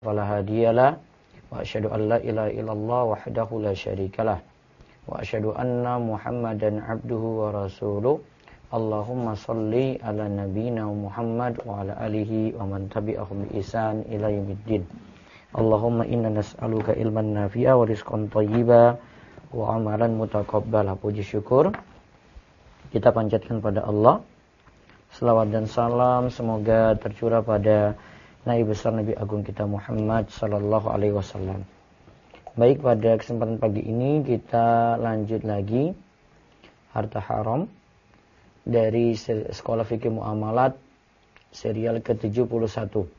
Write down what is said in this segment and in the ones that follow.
فلا هادي له وأشهد أن لا إله إلا الله وحده لا شريك له وأشهد أن محمدا عبده ورسوله اللهم صل على نبينا محمد وعلى آله ومن تبعهم بإحسان إلى يوم الدين اللهم إنا نسألك علما نافعا ورزقا طيبا وعملا متقبلا. Puji syukur kita panjatkan pada Allah. Selawat dan salam semoga tercurah pada Nabi besar Nabi agung kita Muhammad sallallahu alaihi wasallam. Baik, pada kesempatan pagi ini kita lanjut lagi harta haram dari Sekolah Fikih Muamalat serial ke-71.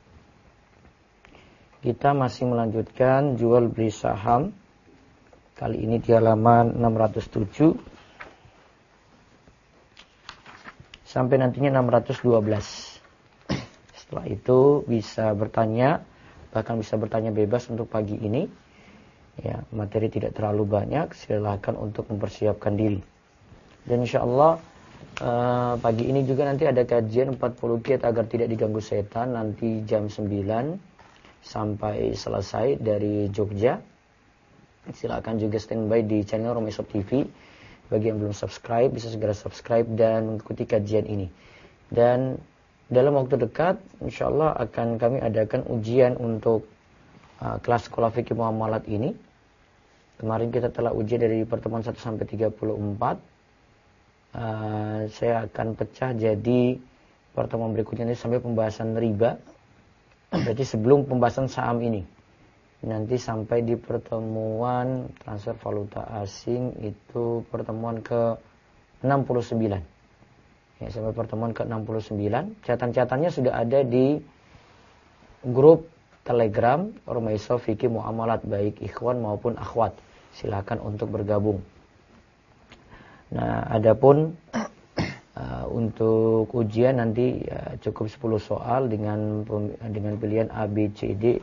Kita masih melanjutkan jual beli saham. Kali ini di halaman 607 sampai nantinya 612. Setelah itu bisa bertanya, bahkan bisa bertanya bebas untuk pagi ini. Ya, materi tidak terlalu banyak, silakan untuk mempersiapkan diri. Dan insyaallah pagi ini juga nanti ada kajian 40 kiat agar tidak diganggu setan, nanti jam 9 sampai selesai dari Jogja. Silakan juga standby di channel Romeso TV. Bagi yang belum subscribe, bisa segera subscribe dan mengikuti kajian ini. Dan dalam waktu dekat, insyaallah akan kami adakan ujian untuk kelas Sekolah Fikih Muamalat ini. Kemarin kita telah uji dari pertemuan 1 sampai 34. Saya akan pecah jadi pertemuan berikutnya ini sampai pembahasan riba. Berarti sebelum pembahasan saham ini. Nanti sampai di pertemuan transfer valuta asing itu pertemuan ke-69. Ya, sampai pertemuan ke-69. Catatan-catatannya sudah ada di grup Telegram Romeso Fikih Muamalat, baik ikhwan maupun akhwat. Silakan untuk bergabung. Nah, adapun untuk ujian nanti cukup 10 soal dengan pilihan A, B, C, D.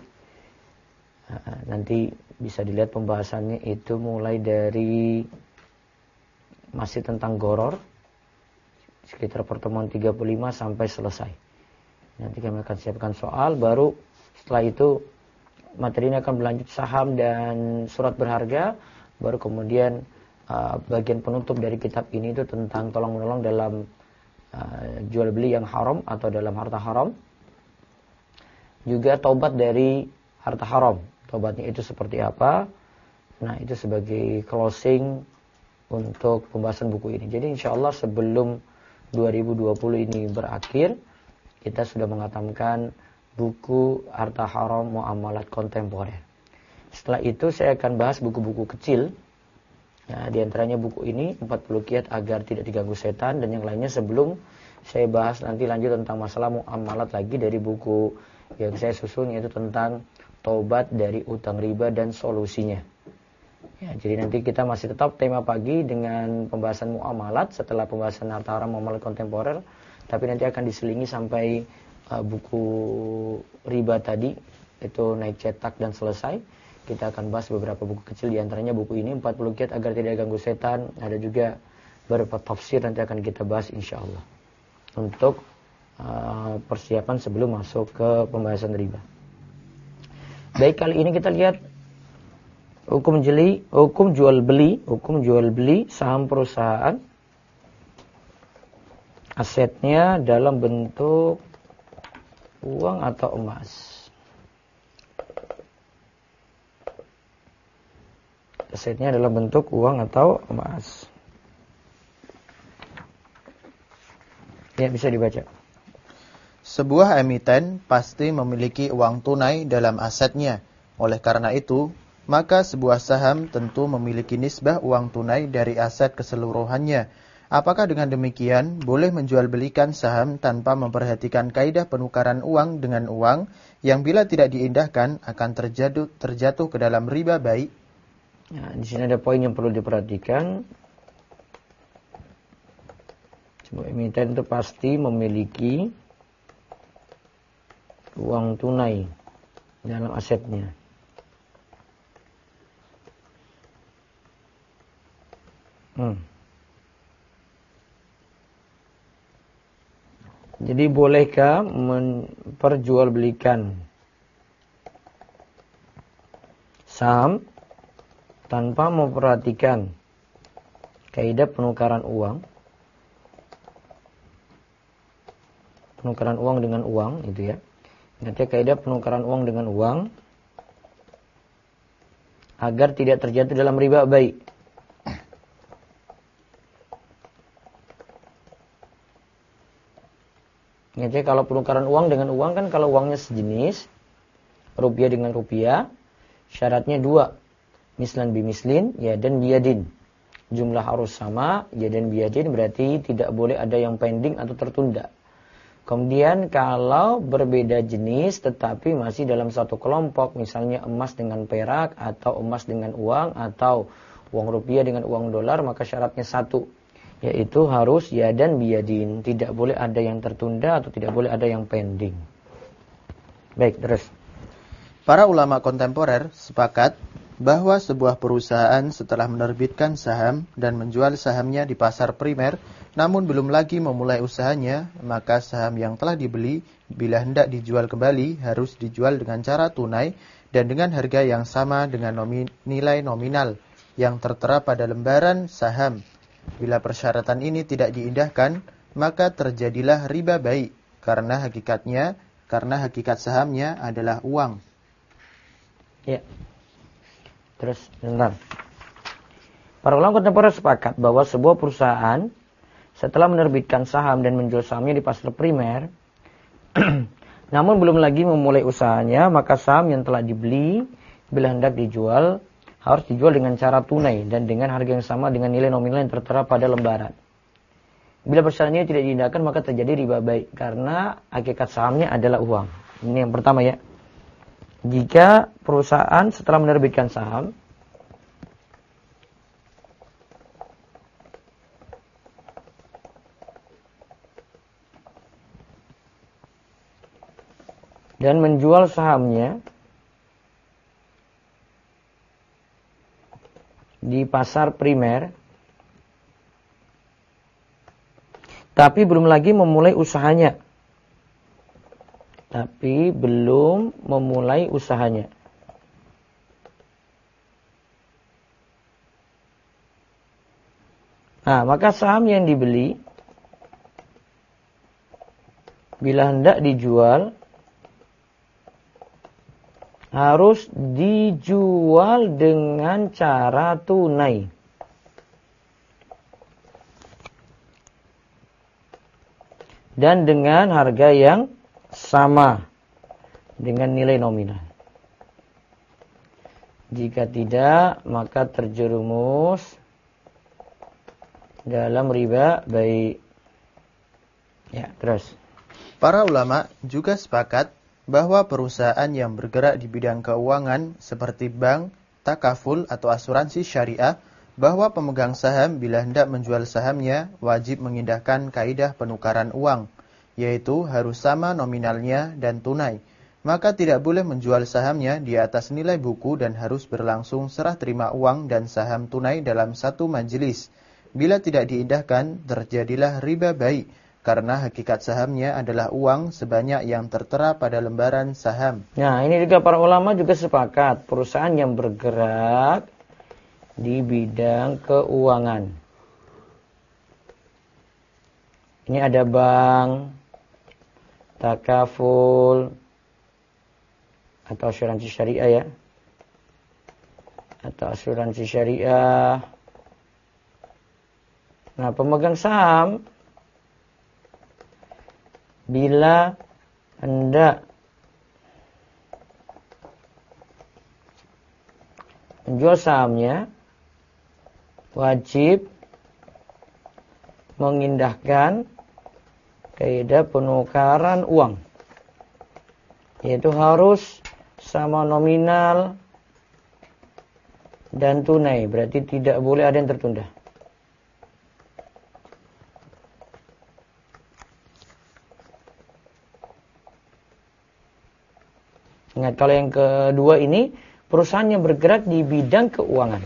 Nanti bisa dilihat pembahasannya itu mulai dari masih tentang goror sekitar pertemuan 35 sampai selesai. Nanti kami akan siapkan soal, baru setelah itu materi ini akan berlanjut saham dan surat berharga, baru kemudian bagian penutup dari kitab ini itu tentang tolong-menolong dalam jual beli yang haram atau dalam harta haram. Juga taubat dari harta haram. Taubatnya itu seperti apa? Nah, itu sebagai closing untuk pembahasan buku ini. Jadi insyaallah sebelum 2020 ini berakhir, kita sudah mengatamkan buku Harta Haram Muamalat Kontemporer. Setelah itu saya akan bahas buku-buku kecil. Nah, di antaranya buku ini 40 kiat agar tidak diganggu setan, dan yang lainnya sebelum saya bahas nanti lanjut tentang masalah muamalat lagi dari buku yang saya susun, yaitu tentang taubat dari utang riba dan solusinya. Ya, jadi nanti kita masih tetap tema pagi dengan pembahasan muamalat setelah pembahasan harta haram muamalat kontemporer, tapi nanti akan diselingi sampai buku riba tadi itu naik cetak dan selesai. Kita akan bahas beberapa buku kecil, di antaranya buku ini 40 kiat agar tidak ganggu setan. Ada juga beberapa tafsir nanti akan kita bahas insyaallah untuk persiapan sebelum masuk ke pembahasan riba. Baik, kali ini kita lihat hukum jual beli saham perusahaan. Asetnya dalam bentuk uang atau emas. Asetnya dalam bentuk uang atau emas. Ya, bisa dibaca. Sebuah emiten pasti memiliki uang tunai dalam asetnya. Oleh karena itu, maka sebuah saham tentu memiliki nisbah uang tunai dari aset keseluruhannya. Apakah dengan demikian boleh menjual belikan saham tanpa memperhatikan kaidah penukaran uang dengan uang yang bila tidak diindahkan akan terjatuh ke dalam riba baik? Nah, di sini ada poin yang perlu diperhatikan. Sebuah emiten itu pasti memiliki uang tunai dalam asetnya. Jadi bolehkah memperjualbelikan saham tanpa memperhatikan kaidah penukaran uang. Penukaran uang dengan uang, itu ya. Nanti kaidah penukaran uang dengan uang agar tidak terjatuh dalam riba baik. Jadi kalau penukaran uang dengan uang kan kalau uangnya sejenis, rupiah dengan rupiah, syaratnya dua. Mislan bimislin, ya dan biyadin. Jumlah harus sama, ya dan biyadin berarti tidak boleh ada yang pending atau tertunda. Kemudian kalau berbeda jenis tetapi masih dalam satu kelompok, misalnya emas dengan perak atau emas dengan uang atau uang rupiah dengan uang dolar, maka syaratnya satu, yaitu harus ya dan biyadin. Tidak boleh ada yang tertunda atau tidak boleh ada yang pending. Baik, terus. Para ulama kontemporer sepakat bahwa sebuah perusahaan setelah menerbitkan saham dan menjual sahamnya di pasar primer, namun belum lagi memulai usahanya, maka saham yang telah dibeli bila hendak dijual kembali harus dijual dengan cara tunai dan dengan harga yang sama dengan nilai nominal yang tertera pada lembaran saham. Bila persyaratan ini tidak diindahkan, maka terjadilah riba baik karena hakikat sahamnya adalah uang. Ya. Terus, bentar. Para ulama kontemporer sepakat bahwa sebuah perusahaan setelah menerbitkan saham dan menjual sahamnya di pasar primer, namun belum lagi memulai usahanya, maka saham yang telah dibeli bila hendak dijual harus dijual dengan cara tunai dan dengan harga yang sama dengan nilai nominal yang tertera pada lembaran. Bila persyaratan ini tidak diindahkan, maka terjadi riba baik karena hakikat sahamnya adalah uang. Ini yang pertama ya. Jika perusahaan setelah menerbitkan saham dan menjual sahamnya di pasar primer, tapi belum lagi memulai usahanya. Nah, maka saham yang dibeli bila hendak dijual harus dijual dengan cara tunai. Dan dengan harga yang sama dengan nilai nominal. Jika tidak, maka terjerumus dalam riba baik. Ya, terus. Para ulama juga sepakat bahwa perusahaan yang bergerak di bidang keuangan seperti bank, takaful atau asuransi syariah, bahwa pemegang saham bila hendak menjual sahamnya wajib mengindahkan kaidah penukaran uang, yaitu harus sama nominalnya dan tunai. Maka tidak boleh menjual sahamnya di atas nilai buku dan harus berlangsung serah terima uang dan saham tunai dalam satu majelis. Bila tidak diindahkan, terjadilah riba baik, karena hakikat sahamnya adalah uang sebanyak yang tertera pada lembaran saham. Nah, ini juga para ulama juga sepakat, perusahaan yang bergerak di bidang keuangan. Ini ada bank, takaful, atau asuransi syariah ya. Atau asuransi syariah. Nah, pemegang saham bila hendak menjual sahamnya wajib mengindahkan kaidah penukaran uang, yaitu harus sama nominal dan tunai, berarti tidak boleh ada yang tertunda. Ingat, kalau yang kedua ini perusahaan yang bergerak di bidang keuangan.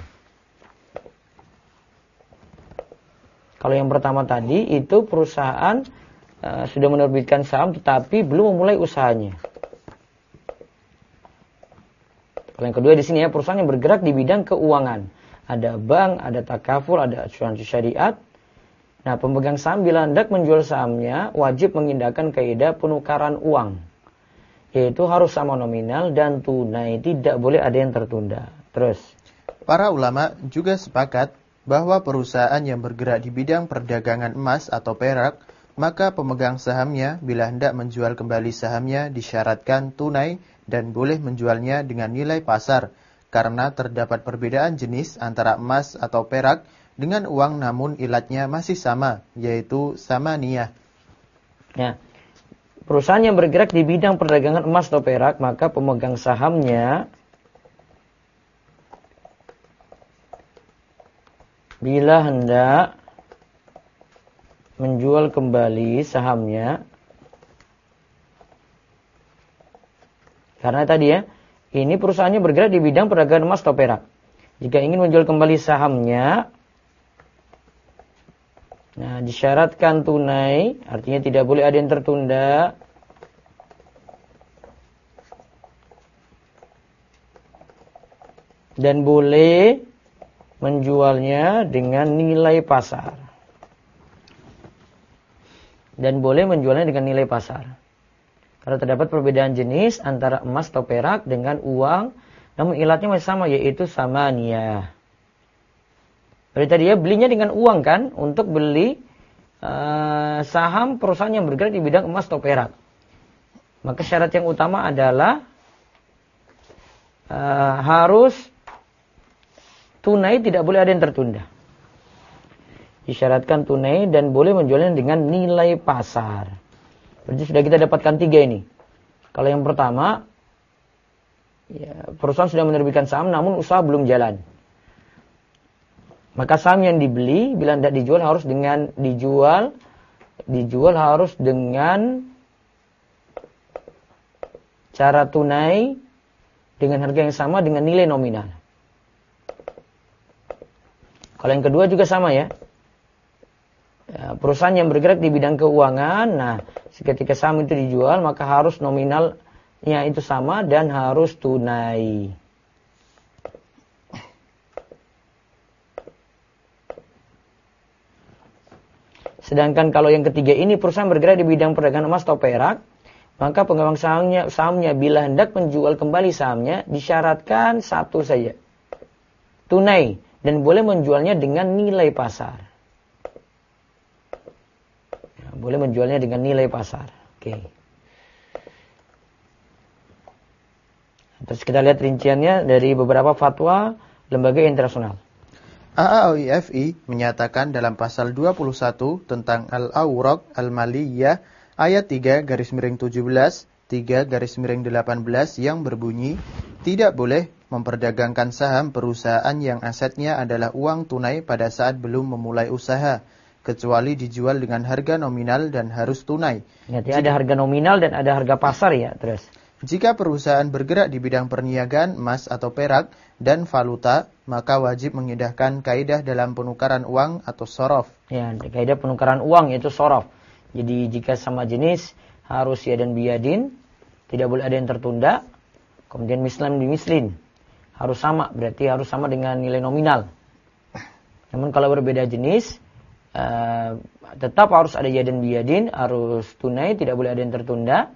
Kalau yang pertama tadi itu perusahaan sudah menerbitkan saham tetapi belum memulai usahanya. Kalau yang kedua di sini ya, perusahaan yang bergerak di bidang keuangan. Ada bank, ada takaful, ada asuransi syariat. Nah, pemegang saham bila hendak menjual sahamnya wajib mengindahkan kaidah penukaran uang. Yaitu harus sama nominal dan tunai, tidak boleh ada yang tertunda. Terus. Para ulama juga sepakat bahwa perusahaan yang bergerak di bidang perdagangan emas atau perak, maka pemegang sahamnya bila hendak menjual kembali sahamnya disyaratkan tunai dan boleh menjualnya dengan nilai pasar, karena terdapat perbedaan jenis antara emas atau perak dengan uang namun ilatnya masih sama, yaitu samaniyah. Ya. Perusahaan yang bergerak di bidang perdagangan emas atau perak, maka pemegang sahamnya bila hendak menjual kembali sahamnya, karena tadi ya, ini perusahaannya bergerak di bidang perdagangan emas atau perak. Jika ingin menjual kembali sahamnya, nah disyaratkan tunai, artinya tidak boleh ada yang tertunda. Dan boleh menjualnya dengan nilai pasar. Dan boleh menjualnya dengan nilai pasar. Karena terdapat perbedaan jenis antara emas atau perak dengan uang, namun ilatnya masih sama, yaitu samaniyah. Berarti tadi ya, belinya dengan uang kan, untuk beli saham perusahaan yang bergerak di bidang emas atau perak. Maka syarat yang utama adalah harus tunai, tidak boleh ada yang tertunda. Disyaratkan tunai dan boleh menjualnya dengan nilai pasar. Berarti sudah kita dapatkan 3 ini. Kalau yang pertama, ya, perusahaan sudah menerbitkan saham namun usaha belum jalan. Maka saham yang dibeli bila tidak dijual harus dengan dijual harus dengan cara tunai dengan harga yang sama dengan nilai nominal. Kalau yang kedua juga sama ya. Perusahaan yang bergerak di bidang keuangan, nah ketika saham itu dijual maka harus nominalnya itu sama dan harus tunai. Sedangkan kalau yang ketiga ini perusahaan bergerak di bidang perdagangan emas atau perak, maka pemegang sahamnya bila hendak menjual kembali sahamnya disyaratkan satu saja, tunai, dan boleh menjualnya dengan nilai pasar. Boleh menjualnya dengan nilai pasar. Oke. Terus kita lihat rinciannya dari beberapa fatwa lembaga internasional. AAOIFI menyatakan dalam pasal 21 tentang Al-Awraq Al-Maliyah ayat 3/17, 3/18 yang berbunyi, tidak boleh memperdagangkan saham perusahaan yang asetnya adalah uang tunai pada saat belum memulai usaha, kecuali dijual dengan harga nominal dan harus tunai. Jadi ada harga nominal dan ada harga pasar ya, terus. Jika perusahaan bergerak di bidang perniagaan emas atau perak dan valuta, maka wajib mengindahkan kaidah dalam penukaran uang atau sorof. Ya, kaidah penukaran uang yaitu sorof. Jadi jika sama jenis harus ya dan biyadin, tidak boleh ada yang tertunda. Kemudian mislan bimislin, harus sama, berarti harus sama dengan nilai nominal. Namun kalau berbeda jenis, tetap harus ada ya dan biyadin, harus tunai, tidak boleh ada yang tertunda.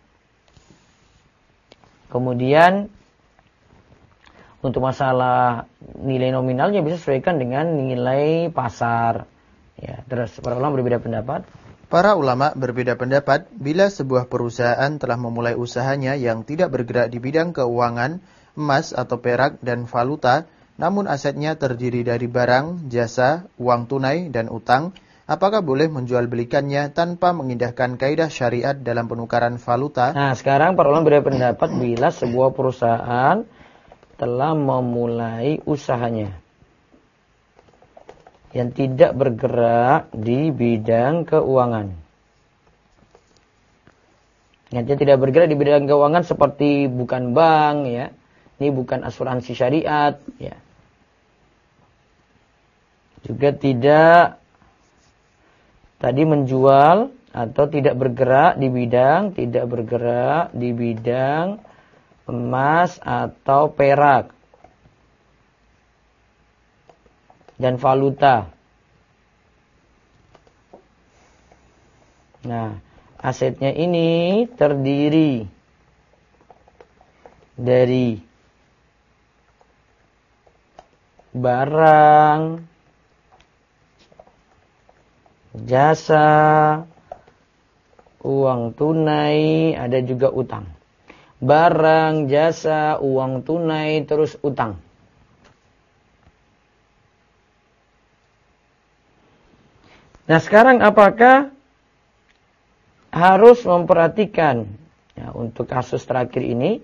Kemudian untuk masalah nilai nominalnya bisa sesuaikan dengan nilai pasar. Ya, terus para ulama berbeda pendapat. Para ulama berbeda pendapat bila sebuah perusahaan telah memulai usahanya yang tidak bergerak di bidang keuangan, emas atau perak dan valuta, namun asetnya terdiri dari barang, jasa, uang tunai, dan utang, apakah boleh menjual belikannya tanpa mengindahkan kaidah syariat dalam penukaran valuta? Nah, sekarang para ulama berbeda pendapat bila sebuah perusahaan telah memulai usahanya yang tidak bergerak di bidang keuangan. Yang tidak bergerak di bidang keuangan seperti bukan bank, ya. Ini bukan asuransi syariat, ya. Juga tidak tadi menjual atau tidak bergerak di bidang emas atau perak dan valuta. Nah, asetnya ini terdiri dari barang, jasa, uang tunai, ada juga utang. Barang, jasa, uang tunai, terus utang. Nah, sekarang apakah harus memperhatikan ya, untuk kasus terakhir ini?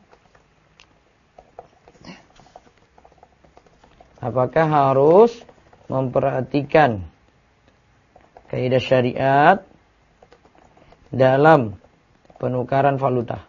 Apakah harus memperhatikan kaidah syariat dalam penukaran valuta?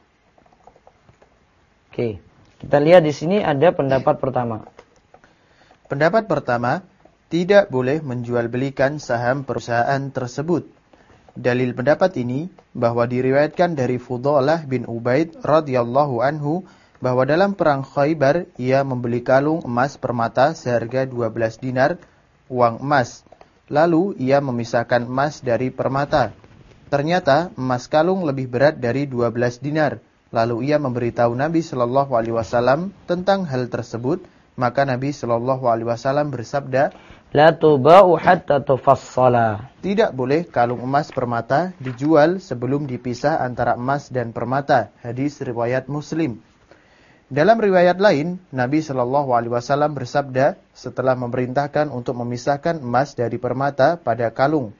Oke, kita lihat di sini ada pendapat pertama. Pendapat pertama, tidak boleh menjual belikan saham perusahaan tersebut. Dalil pendapat ini bahwa diriwayatkan dari Fudhalah bin Ubaid radhiyallahu anhu bahwa dalam perang Khaybar ia membeli kalung emas permata seharga 12 dinar uang emas. Lalu ia memisahkan emas dari permata. Ternyata emas kalung lebih berat dari 12 dinar. Lalu ia memberitahu Nabi sallallahu alaihi wasallam tentang hal tersebut, maka Nabi sallallahu alaihi wasallam bersabda, La tuba'u hatta tufassala. tidak boleh kalung emas permata dijual sebelum dipisah antara emas dan permata. Hadis riwayat Muslim. Dalam riwayat lain, Nabi Shallallahu Alaihi Wasallam bersabda setelah memerintahkan untuk memisahkan emas dari permata pada kalung.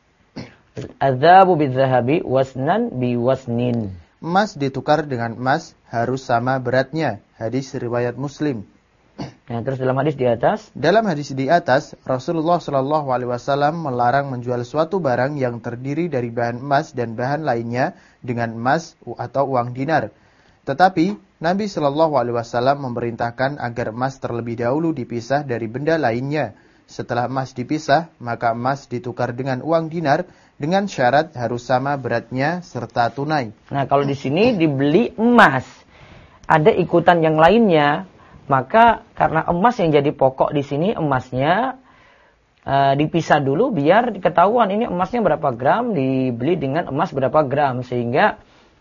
Adzabu bizahabi wasnan biwasnin. Emas ditukar dengan emas harus sama beratnya. Hadis riwayat Muslim. Nah, terus dalam hadis di atas, Rasulullah Shallallahu Alaihi Wasallam melarang menjual suatu barang yang terdiri dari bahan emas dan bahan lainnya dengan emas atau uang dinar. Tetapi Nabi Shallallahu Alaihi Wasallam memerintahkan agar emas terlebih dahulu dipisah dari benda lainnya. Setelah emas dipisah, maka emas ditukar dengan uang dinar dengan syarat harus sama beratnya serta tunai. nah kalau di sini dibeli emas, ada ikutan yang lainnya, maka karena emas yang jadi pokok di sini, emasnya dipisah dulu biar ketahuan ini emasnya berapa gram, dibeli dengan emas berapa gram, sehingga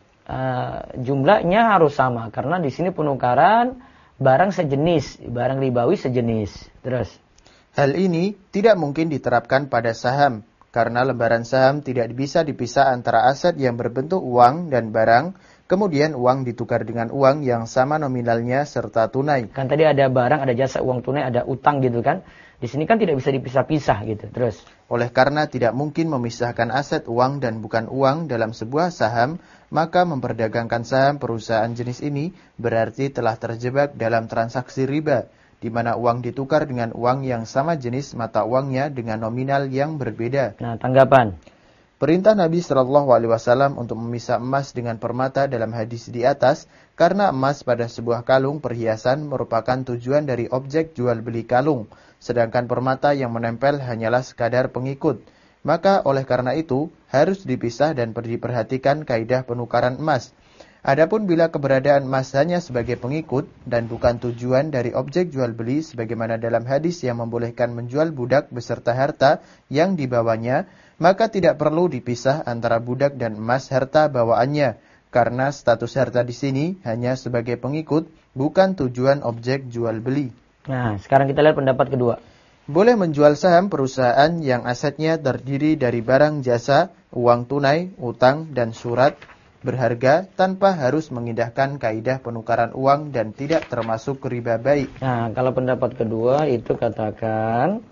jumlahnya harus sama. Karena di sini penukaran barang sejenis, barang ribawi sejenis. Terus, hal ini tidak mungkin diterapkan pada saham, karena lembaran saham tidak bisa dipisah antara aset yang berbentuk uang dan barang, kemudian uang ditukar dengan uang yang sama nominalnya serta tunai. Kan tadi ada barang, ada jasa, uang tunai, ada utang gitu kan. Di sini kan tidak bisa dipisah-pisah gitu. Terus, oleh karena tidak mungkin memisahkan aset uang dan bukan uang dalam sebuah saham, maka memperdagangkan saham perusahaan jenis ini berarti telah terjebak dalam transaksi riba, di mana uang ditukar dengan uang yang sama jenis mata uangnya dengan nominal yang berbeda. nah tanggapan. Perintah Nabi Shallallahu Alaihi Wasallam untuk memisah emas dengan permata dalam hadis di atas, karena emas pada sebuah kalung perhiasan merupakan tujuan dari objek jual beli kalung, sedangkan permata yang menempel hanyalah sekadar pengikut. Maka oleh karena itu harus dipisah dan diperhatikan kaidah penukaran emas. Adapun bila keberadaan emas hanya sebagai pengikut dan bukan tujuan dari objek jual beli, sebagaimana dalam hadis yang membolehkan menjual budak beserta harta yang dibawanya, maka tidak perlu dipisah antara budak dan emas harta bawaannya, karena status harta di sini hanya sebagai pengikut, bukan tujuan objek jual beli. Nah, sekarang kita lihat pendapat kedua. Boleh menjual saham perusahaan yang asetnya terdiri dari barang jasa, uang tunai, utang, dan surat berharga tanpa harus mengindahkan kaidah penukaran uang dan tidak termasuk riba baik. Nah, kalau pendapat kedua itu katakan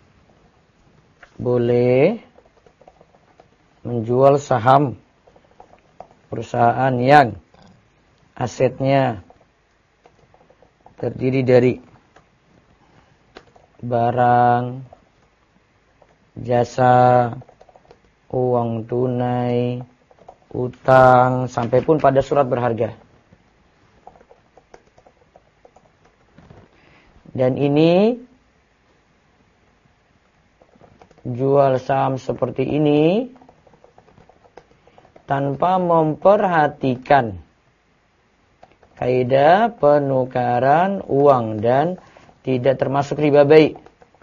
boleh menjual saham perusahaan yang asetnya terdiri dari barang, jasa, uang tunai, utang, sampai pun pada surat berharga. Dan ini jual saham seperti ini tanpa memperhatikan kaidah penukaran uang dan tidak termasuk riba bai.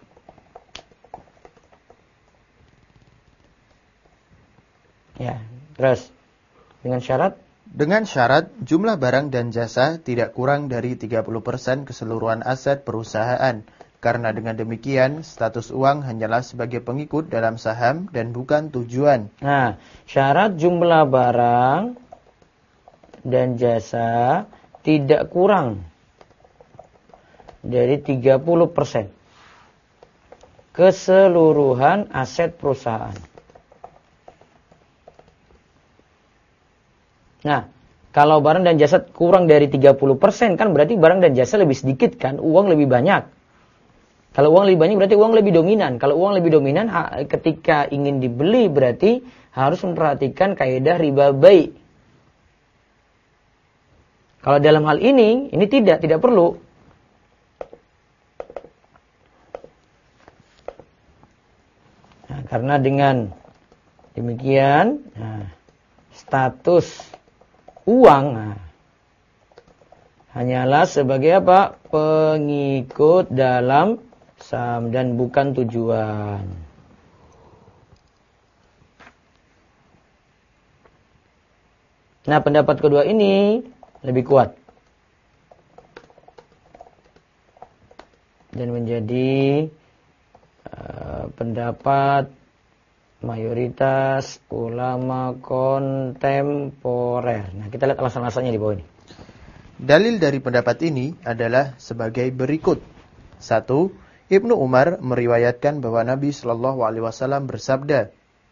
Ya, terus dengan syarat? Dengan syarat jumlah barang dan jasa tidak kurang dari 30% keseluruhan aset perusahaan. Karena dengan demikian status uang hanyalah sebagai pengikut dalam saham dan bukan tujuan. Nah, syarat jumlah barang dan jasa tidak kurang dari 30% keseluruhan aset perusahaan. Nah, kalau barang dan jasa kurang dari 30% kan berarti barang dan jasa lebih sedikit kan, uang lebih banyak. Kalau uang lebih banyak berarti uang lebih dominan. Kalau uang lebih dominan ketika ingin dibeli berarti harus memperhatikan kaidah riba bai. Kalau dalam hal ini tidak perlu. Nah, karena dengan demikian, status uang hanyalah sebagai apa? Pengikut dalam saham dan bukan tujuan. Nah, pendapat kedua ini lebih kuat dan menjadi pendapat mayoritas ulama kontemporer. Nah, kita lihat alasan-alasannya di bawah ini. Dalil dari pendapat ini adalah sebagai berikut. 1. Ibnu Umar meriwayatkan bahwa Nabi Shallallahu Alaihi Wasallam bersabda,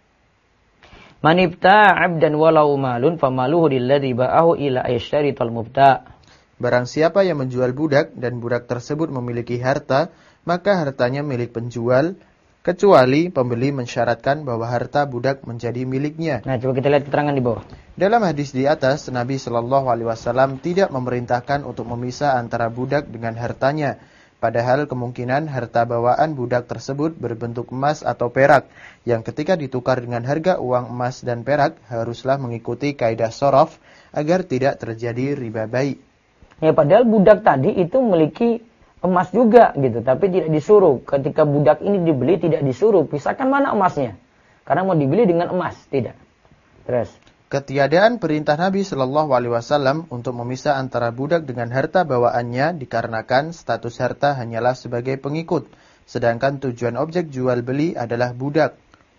"Man ibta'a 'abdan walau malun famaluhu lilladzi ba'ahu ila ayyashrital mubta'." Barang siapa yang menjual budak dan budak tersebut memiliki harta, maka hartanya milik penjual, kecuali pembeli mensyaratkan bahwa harta budak menjadi miliknya. Nah, coba kita lihat keterangan di bawah. Dalam hadis di atas, Nabi Shallallahu Alaihi Wasallam tidak memerintahkan untuk memisah antara budak dengan hartanya. Padahal kemungkinan harta bawaan budak tersebut berbentuk emas atau perak, yang ketika ditukar dengan harga uang emas dan perak haruslah mengikuti kaidah shorof agar tidak terjadi riba bai. Ya, padahal budak tadi itu memiliki emas juga gitu, tapi tidak disuruh. Ketika budak ini dibeli tidak disuruh pisahkan mana emasnya, karena mau dibeli dengan emas, tidak. Terus ketiadaan perintah Nabi Shallallahu Alaihi Wasallam untuk memisah antara budak dengan harta bawaannya dikarenakan status harta hanyalah sebagai pengikut, sedangkan tujuan objek jual beli adalah budak.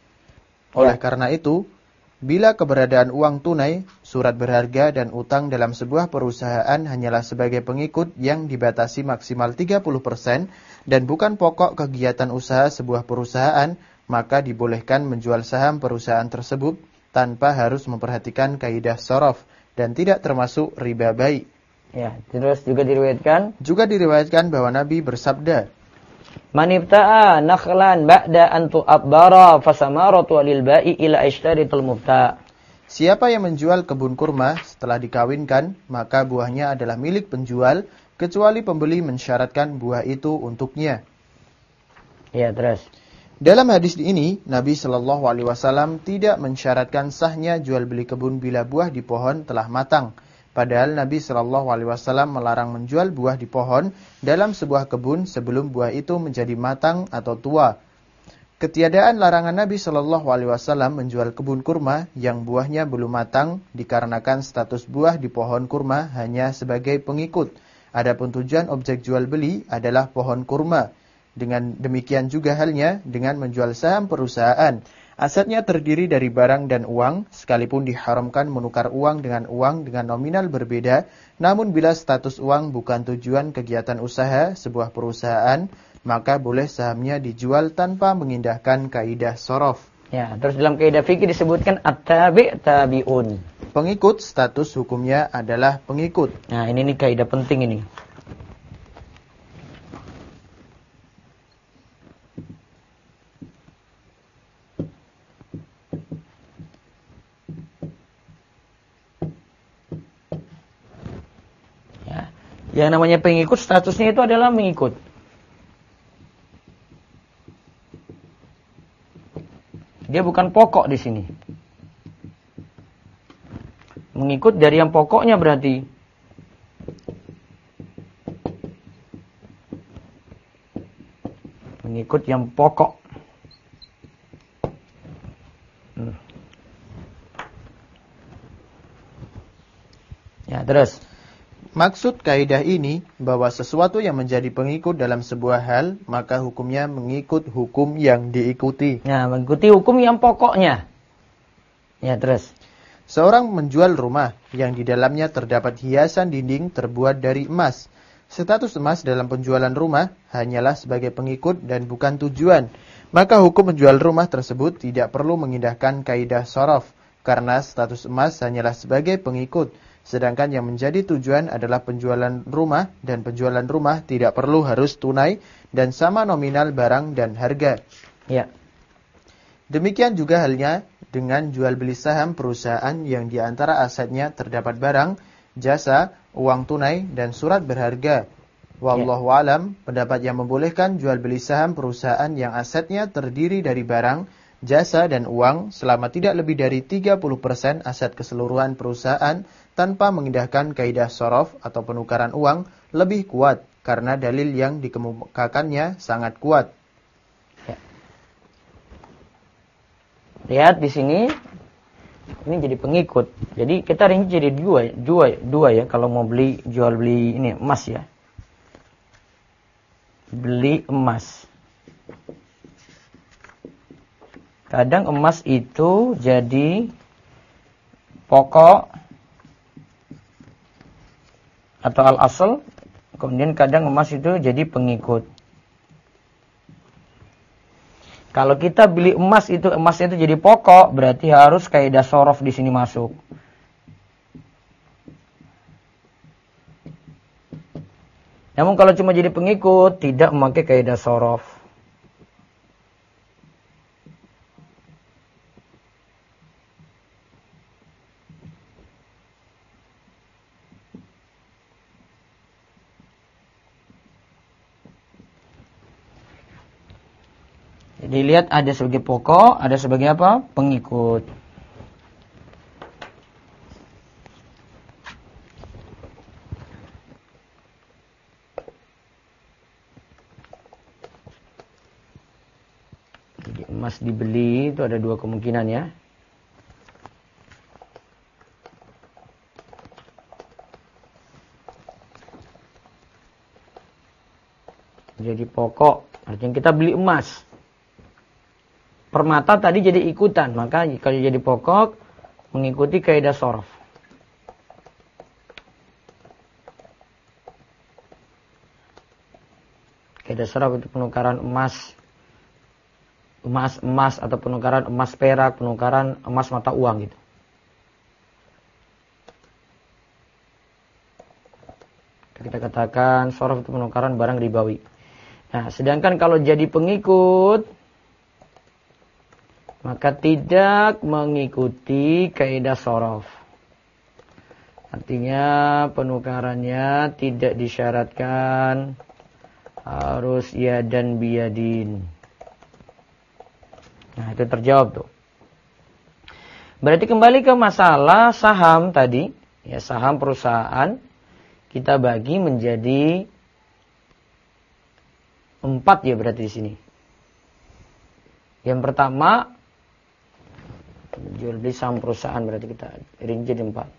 Oleh karena itu, bila keberadaan uang tunai, surat berharga dan utang dalam sebuah perusahaan hanyalah sebagai pengikut yang dibatasi maksimal 30% dan bukan pokok kegiatan usaha sebuah perusahaan, maka dibolehkan menjual saham perusahaan tersebut tanpa harus memperhatikan kaidah shorof dan tidak termasuk riba bai. ya, terus juga diriwayatkan bahwa Nabi bersabda, "Man ibta'a nakhlan ba'da an tu'abbara fasamaratu lil ba'i ila ishtaritul mubta'." Siapa yang menjual kebun kurma setelah dikawinkan, maka buahnya adalah milik penjual, kecuali pembeli mensyaratkan buah itu untuknya. Ya, terus. Dalam hadis ini, Nabi Shallallahu Alaihi Wasallam tidak mensyaratkan sahnya jual beli kebun bila buah di pohon telah matang. Padahal Nabi Shallallahu Alaihi Wasallam melarang menjual buah di pohon dalam sebuah kebun sebelum buah itu menjadi matang atau tua. Ketiadaan larangan Nabi Shallallahu Alaihi Wasallam menjual kebun kurma yang buahnya belum matang dikarenakan status buah di pohon kurma hanya sebagai pengikut. Adapun tujuan objek jual beli adalah pohon kurma. Dengan demikian juga halnya dengan menjual saham perusahaan. Asetnya terdiri dari barang dan uang, sekalipun diharamkan menukar uang dengan nominal berbeda, namun bila status uang bukan tujuan kegiatan usaha sebuah perusahaan, maka boleh sahamnya dijual tanpa mengindahkan kaidah shorof. Ya, terus dalam kaidah fikih disebutkan at-tabi' tabi'un. Pengikut status hukumnya adalah pengikut. Nah, ini nih kaidah penting ini. Yang namanya pengikut statusnya itu adalah mengikut. Dia bukan pokok di sini. Mengikut dari yang pokoknya berarti. Pengikut yang pokok. Ya, terus. Maksud kaidah ini bahwa sesuatu yang menjadi pengikut dalam sebuah hal, maka hukumnya mengikut hukum yang diikuti. Nah, mengikuti hukum yang pokoknya. Ya, terus. Seorang menjual rumah yang di dalamnya terdapat hiasan dinding terbuat dari emas. Status emas dalam penjualan rumah hanyalah sebagai pengikut dan bukan tujuan. Maka hukum menjual rumah tersebut tidak perlu mengindahkan kaidah shorof, karena status emas hanyalah sebagai pengikut. Sedangkan yang menjadi tujuan adalah penjualan rumah, dan penjualan rumah tidak perlu harus tunai dan sama nominal barang dan harga. Ya. Demikian juga halnya dengan jual beli saham perusahaan yang di antara asetnya terdapat barang, jasa, uang tunai, dan surat berharga. Wallahu alam, pendapat yang membolehkan jual beli saham perusahaan yang asetnya terdiri dari barang, jasa, dan uang selama tidak lebih dari 30% aset keseluruhan perusahaan tanpa mengindahkan kaidah shorof atau penukaran uang lebih kuat karena dalil yang dikemukakannya sangat kuat. Ya. Lihat di sini, ini jadi pengikut. Jadi kita rinci jadi dua ya kalau mau jual beli ini emas ya. Beli emas. Kadang emas itu jadi pokok atau al-asl, kemudian kadang emas itu jadi pengikut. Kalau kita beli emasnya itu jadi pokok, berarti harus kaidah shorof di sini masuk. Namun kalau cuma jadi pengikut, tidak memakai kaidah shorof. Dilihat ada sebagai pokok, ada sebagai apa? Pengikut. Jadi emas dibeli itu ada dua kemungkinan ya. Jadi pokok, artinya kita beli emas. Permata tadi jadi ikutan, maka kalau jadi pokok mengikuti kaidah shorof. Kaidah shorof itu penukaran emas atau penukaran emas perak, penukaran emas mata uang gitu. Kita katakan shorof itu penukaran barang ribawi. Nah, sedangkan kalau jadi pengikut maka tidak mengikuti kaidah shorof. Artinya penukarannya tidak disyaratkan harus ya dan biyadin. Nah, itu terjawab tuh. Berarti kembali ke masalah saham tadi, ya saham perusahaan kita bagi menjadi 4 ya berarti di sini. Yang pertama jual beli saham perusahaan berarti kita rinci jadi 4.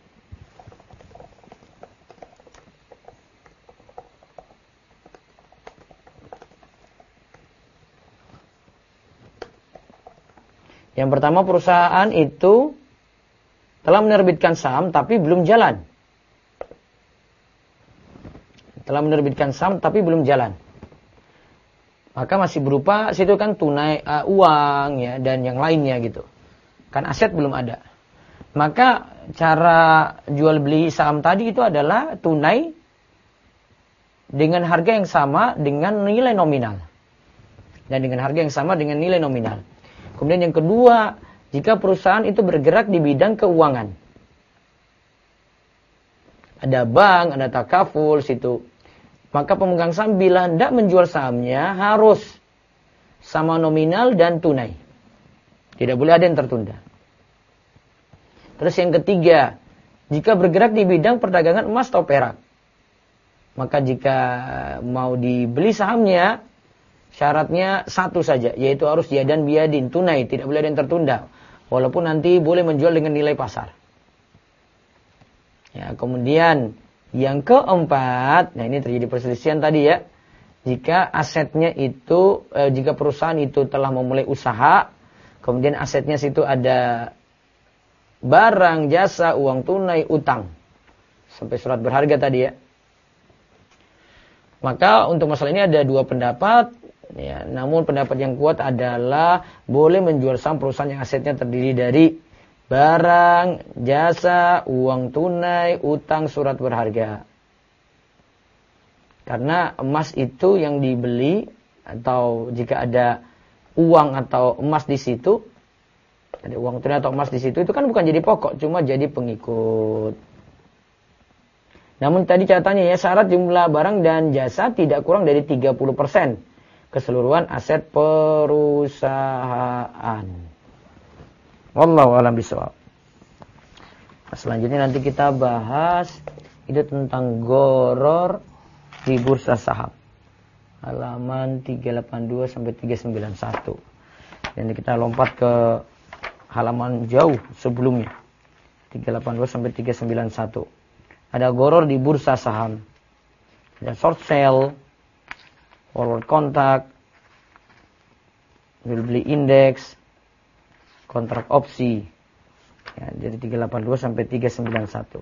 Yang pertama perusahaan itu telah menerbitkan saham tapi belum jalan. Telah menerbitkan saham tapi belum jalan. Maka masih berupa situ kan tunai uang ya dan yang lainnya gitu. Kan aset belum ada. Maka cara jual beli saham tadi itu adalah tunai dengan harga yang sama dengan nilai nominal. Dan dengan harga yang sama dengan nilai nominal. Kemudian yang kedua, jika perusahaan itu bergerak di bidang keuangan. Ada bank, ada takaful situ. Maka pemegang saham bila hendak menjual sahamnya harus sama nominal dan tunai. Tidak boleh ada yang tertunda. Terus yang ketiga, jika bergerak di bidang perdagangan emas atau perak. Maka jika mau dibeli sahamnya, Syaratnya satu saja, yaitu harus yadan biyadin, tunai, tidak boleh ada yang tertunda. Walaupun nanti boleh menjual dengan nilai pasar. Ya, kemudian yang keempat, nah ini terjadi perselisihan tadi ya. Jika asetnya itu, jika perusahaan itu telah memulai usaha, kemudian asetnya situ ada barang, jasa, uang tunai, utang. Sampai surat berharga tadi ya. Maka untuk masalah ini ada dua pendapat. Ya, namun pendapat yang kuat adalah boleh menjual saham perusahaan yang asetnya terdiri dari barang, jasa, uang tunai, utang, surat berharga. Karena emas itu yang dibeli atau jika ada uang atau emas di situ, ada uang tunai atau emas di situ itu kan bukan jadi pokok, cuma jadi pengikut. Namun tadi catatannya ya, syarat jumlah barang dan jasa tidak kurang dari 30% keseluruhan aset perusahaan. Wallahu a'lam bishawab. Selanjutnya nanti kita bahas itu tentang gharar di bursa saham. Halaman 382 sampai 391. Dan kita lompat ke halaman jauh sebelumnya. 382 sampai 391. Ada gharar di bursa saham. Ada short sale, forward contract, jual beli indeks, kontrak opsi. Ya, jadi 382 sampai 391.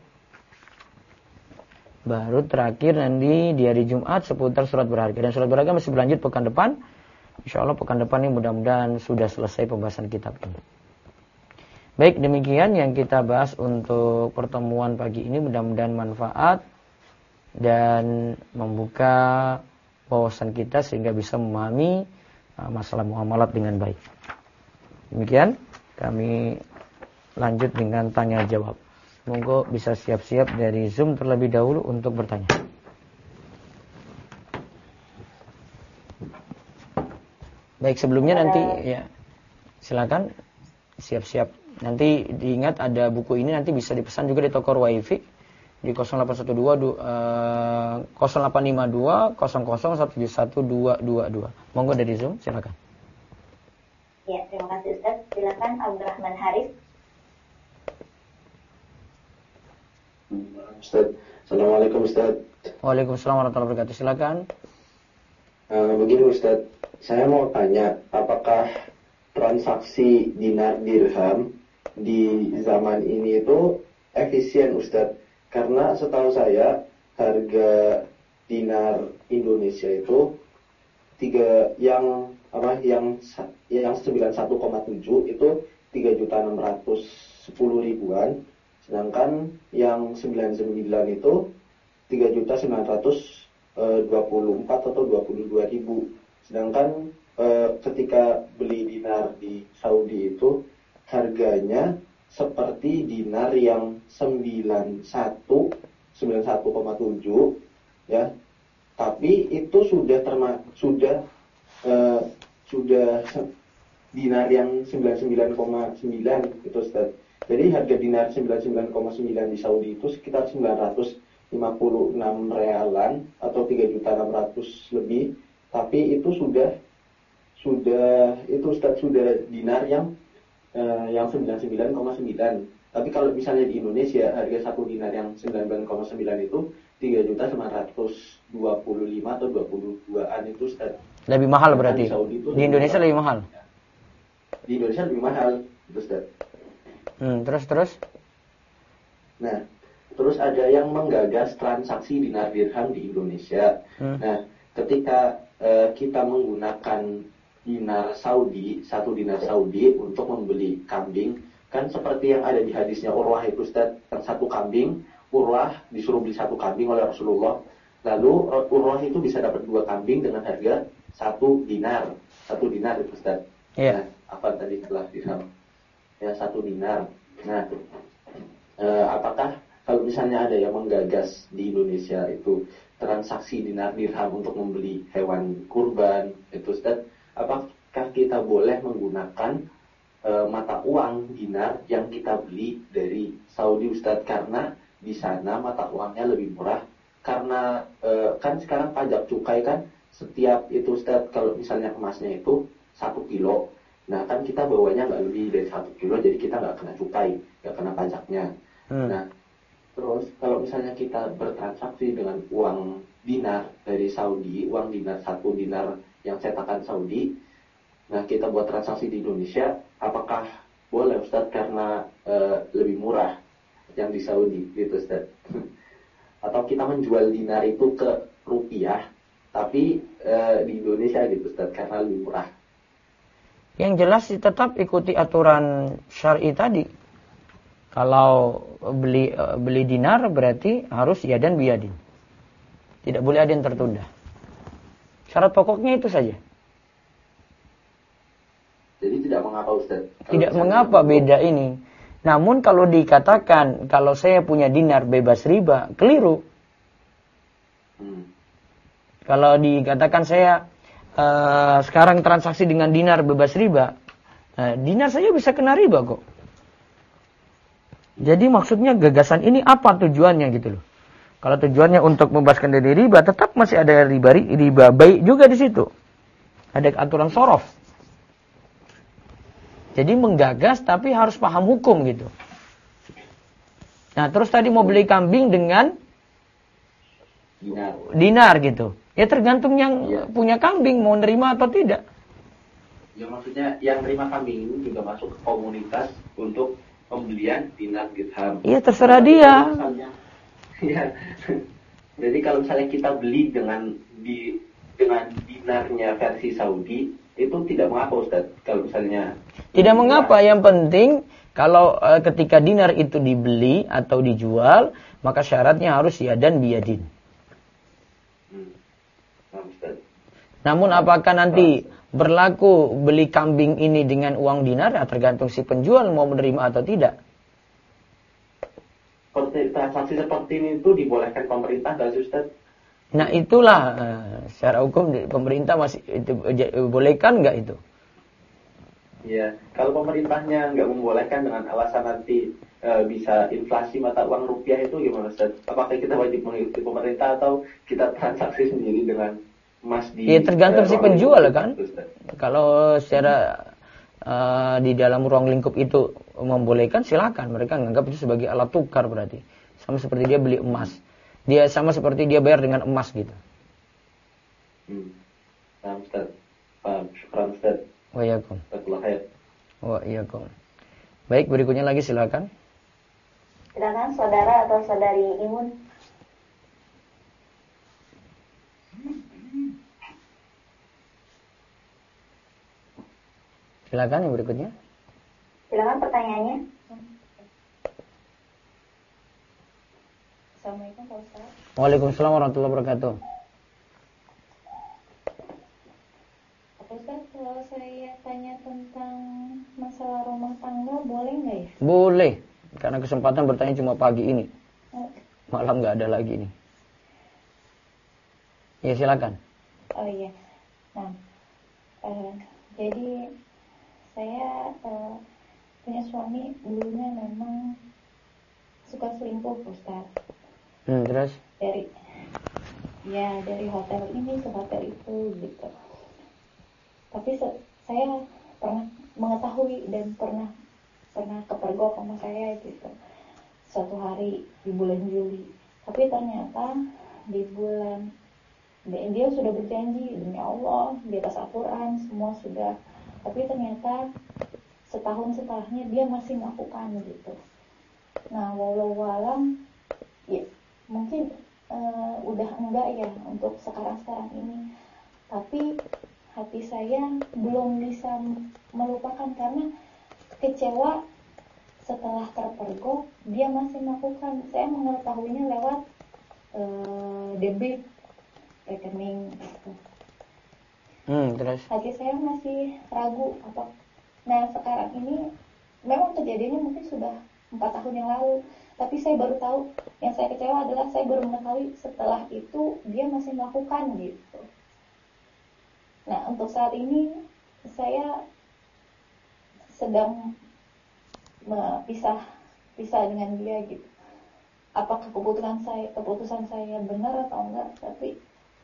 Baru terakhir nanti di hari Jumat seputar surat berharga. Dan surat berharga masih berlanjut pekan depan. Insya Allah pekan depan ini mudah-mudahan sudah selesai pembahasan kitab ini. Baik, demikian yang kita bahas untuk pertemuan pagi ini. Mudah-mudahan manfaat dan membuka wawasan kita sehingga bisa memahami masalah muamalat dengan baik. Demikian kami lanjut dengan tanya jawab. Monggo bisa siap-siap dari Zoom terlebih dahulu untuk bertanya. Baik, sebelumnya nanti ya silakan siap-siap. Nanti diingat ada buku ini nanti bisa dipesan juga di toko Wifi di 0812 0852 00171222. Monggo dari Zoom, silakan. Ya, terima kasih Ustaz. Silakan Abdurrahman Haris. Ustaz, Assalamualaikum Ustaz. Waalaikumsalam warahmatullahi wabarakatuh. Silakan. Begini Ustaz, saya mau tanya, apakah transaksi dinar dirham di zaman ini itu efisien Ustaz? Karena setahu saya harga dinar Indonesia itu yang 91,7 itu 3.610.000-an, sedangkan yang 99 itu 3.924 atau 22.000. Sedangkan ketika beli dinar di Saudi itu harganya seperti dinar yang 91,7 ya, tapi itu sudah dinar yang 99,9 itu Ustaz. Jadi harga dinar 99,9 di Saudi itu sekitar 956 realan atau 3.600 lebih, tapi itu sudah itu Ustaz, sudah dinar yang 99,9. Tapi kalau misalnya di Indonesia harga satu dinar yang 99,9 itu 3.925 atau 22-an itu Ustaz. Lebih mahal berarti. Di Indonesia lebih mahal. Di Indonesia lebih mahal itu Ustaz. Terus. Nah, terus ada yang menggagas transaksi dinar dirham di Indonesia. Nah, ketika kita menggunakan dinar Saudi, satu dinar Saudi untuk membeli kambing, kan seperti yang ada di hadisnya Urwah itu Ustaz, kan satu kambing, Urwah disuruh beli satu kambing oleh Rasulullah, lalu Urwah itu bisa dapat 2 kambing dengan harga 1 dinar itu Ustaz. Yeah. Nah, apa tadi setelah dirham? Ya, 1 dinar. Nah, apakah kalau misalnya ada yang menggagas di Indonesia itu transaksi dinar dirham untuk membeli hewan kurban itu Ustaz, apakah kita boleh menggunakan mata uang dinar yang kita beli dari Saudi Ustaz, karena di sana mata uangnya lebih murah, karena kan sekarang pajak cukai kan setiap itu Ustaz, kalau misalnya emasnya itu 1 kilo, nah kan kita bawanya nggak lebih dari 1 kilo, jadi kita nggak kena cukai, nggak kena pajaknya. Nah, terus kalau misalnya kita bertransaksi dengan uang dinar dari Saudi, uang dinar 1 dinar yang cetakan Saudi, nah kita buat transaksi di Indonesia, apakah boleh Ustaz karena lebih murah yang di Saudi gitu Ustaz? Atau kita menjual dinar itu ke rupiah, tapi di Indonesia gitu Ustaz karena lebih murah? Yang jelas tetap ikuti aturan syar'i tadi. Kalau beli dinar berarti harus yadan biyadin. Tidak boleh ada yang tertunda. Syarat pokoknya itu saja. Jadi tidak mengapa Ustaz? Tidak mengapa beda ini. Namun kalau dikatakan kalau saya punya dinar bebas riba, keliru. Kalau dikatakan saya sekarang transaksi dengan dinar bebas riba, dinar saja bisa kena riba kok. Jadi maksudnya gagasan ini apa tujuannya gitu loh. Kalau tujuannya untuk membebaskan dari riba, tetap masih ada riba baik juga di situ. Ada aturan sorof. Jadi menggagas tapi harus paham hukum gitu. Nah terus tadi mau beli kambing dengan dinar gitu. Ya tergantung yang punya kambing mau nerima atau tidak. Ya maksudnya yang nerima kambing ini juga masuk ke komunitas untuk pembelian dinar dirham. Iya terserah dia. Ya. Jadi kalau misalnya kita beli dengan dinarnya versi Saudi, itu tidak mengapa Ustaz. Kalau misalnya tidak mengapa, yang penting kalau ketika dinar itu dibeli atau dijual, maka syaratnya harus yadan biyadin. Namun apakah nanti berlaku beli kambing ini dengan uang dinar, ya tergantung si penjual mau menerima atau tidak. Transaksi seperti ini itu dibolehkan pemerintah nggak sih Ustaz? Nah itulah secara hukum pemerintah masih bolehkan nggak itu? Ya, kalau pemerintahnya nggak membolehkan dengan alasan nanti bisa inflasi mata uang rupiah itu gimana Ustaz? Apakah kita wajib mengikuti pemerintah atau kita transaksi sendiri dengan emas di? Ya tergantung si penjual kan. Kalau secara di dalam ruang lingkup itu membolehkan, silakan. Mereka menganggap itu sebagai alat tukar berarti. Sama seperti dia beli emas. Dia sama seperti dia bayar dengan emas gitu. Paham Ustaz. Paham. Syukran Ustaz. Wa'alaikum. Wa'alaikum. Baik, berikutnya lagi silakan. Silakan saudara atau saudari Imun. Silakan yang berikutnya. Silakan pertanyaannya. Assalamualaikum Pak Ustaz. Waalaikumsalam warahmatullahi wabarakatuh. Pak Ustaz, kalau saya tanya tentang masalah rumah tangga, boleh nggak ya? Boleh, karena kesempatan bertanya cuma pagi ini. Malam nggak ada lagi nih. Ya silakan. Oh iya. Nah, jadi saya punya suami dulunya memang suka selingkuh Ustaz. Terus? Dari hotel ini ke hotel itu gitu. Tapi saya pernah mengetahui dan pernah kepergok sama saya gitu. Suatu hari di bulan Juli. Tapi ternyata di bulan dia sudah berjanji demi Allah di atas Al-Quran semua sudah. Tapi ternyata setahun setelahnya dia masih melakukan gitu. Nah, walau alam ya mungkin udah enggak ya untuk sekarang ini. Tapi hati saya belum bisa melupakan karena kecewa setelah terpergok dia masih melakukan. Saya mengetahuinya lewat debit rekening gitu. Terus? Hati saya masih ragu apa. Nah sekarang ini memang kejadiannya mungkin sudah 4 tahun yang lalu. Tapi saya baru tahu, yang saya kecewa adalah saya baru mengetahui setelah itu dia masih melakukan gitu. Nah untuk saat ini saya sedang pisah dengan dia gitu. Apakah keputusan saya benar atau enggak? Tapi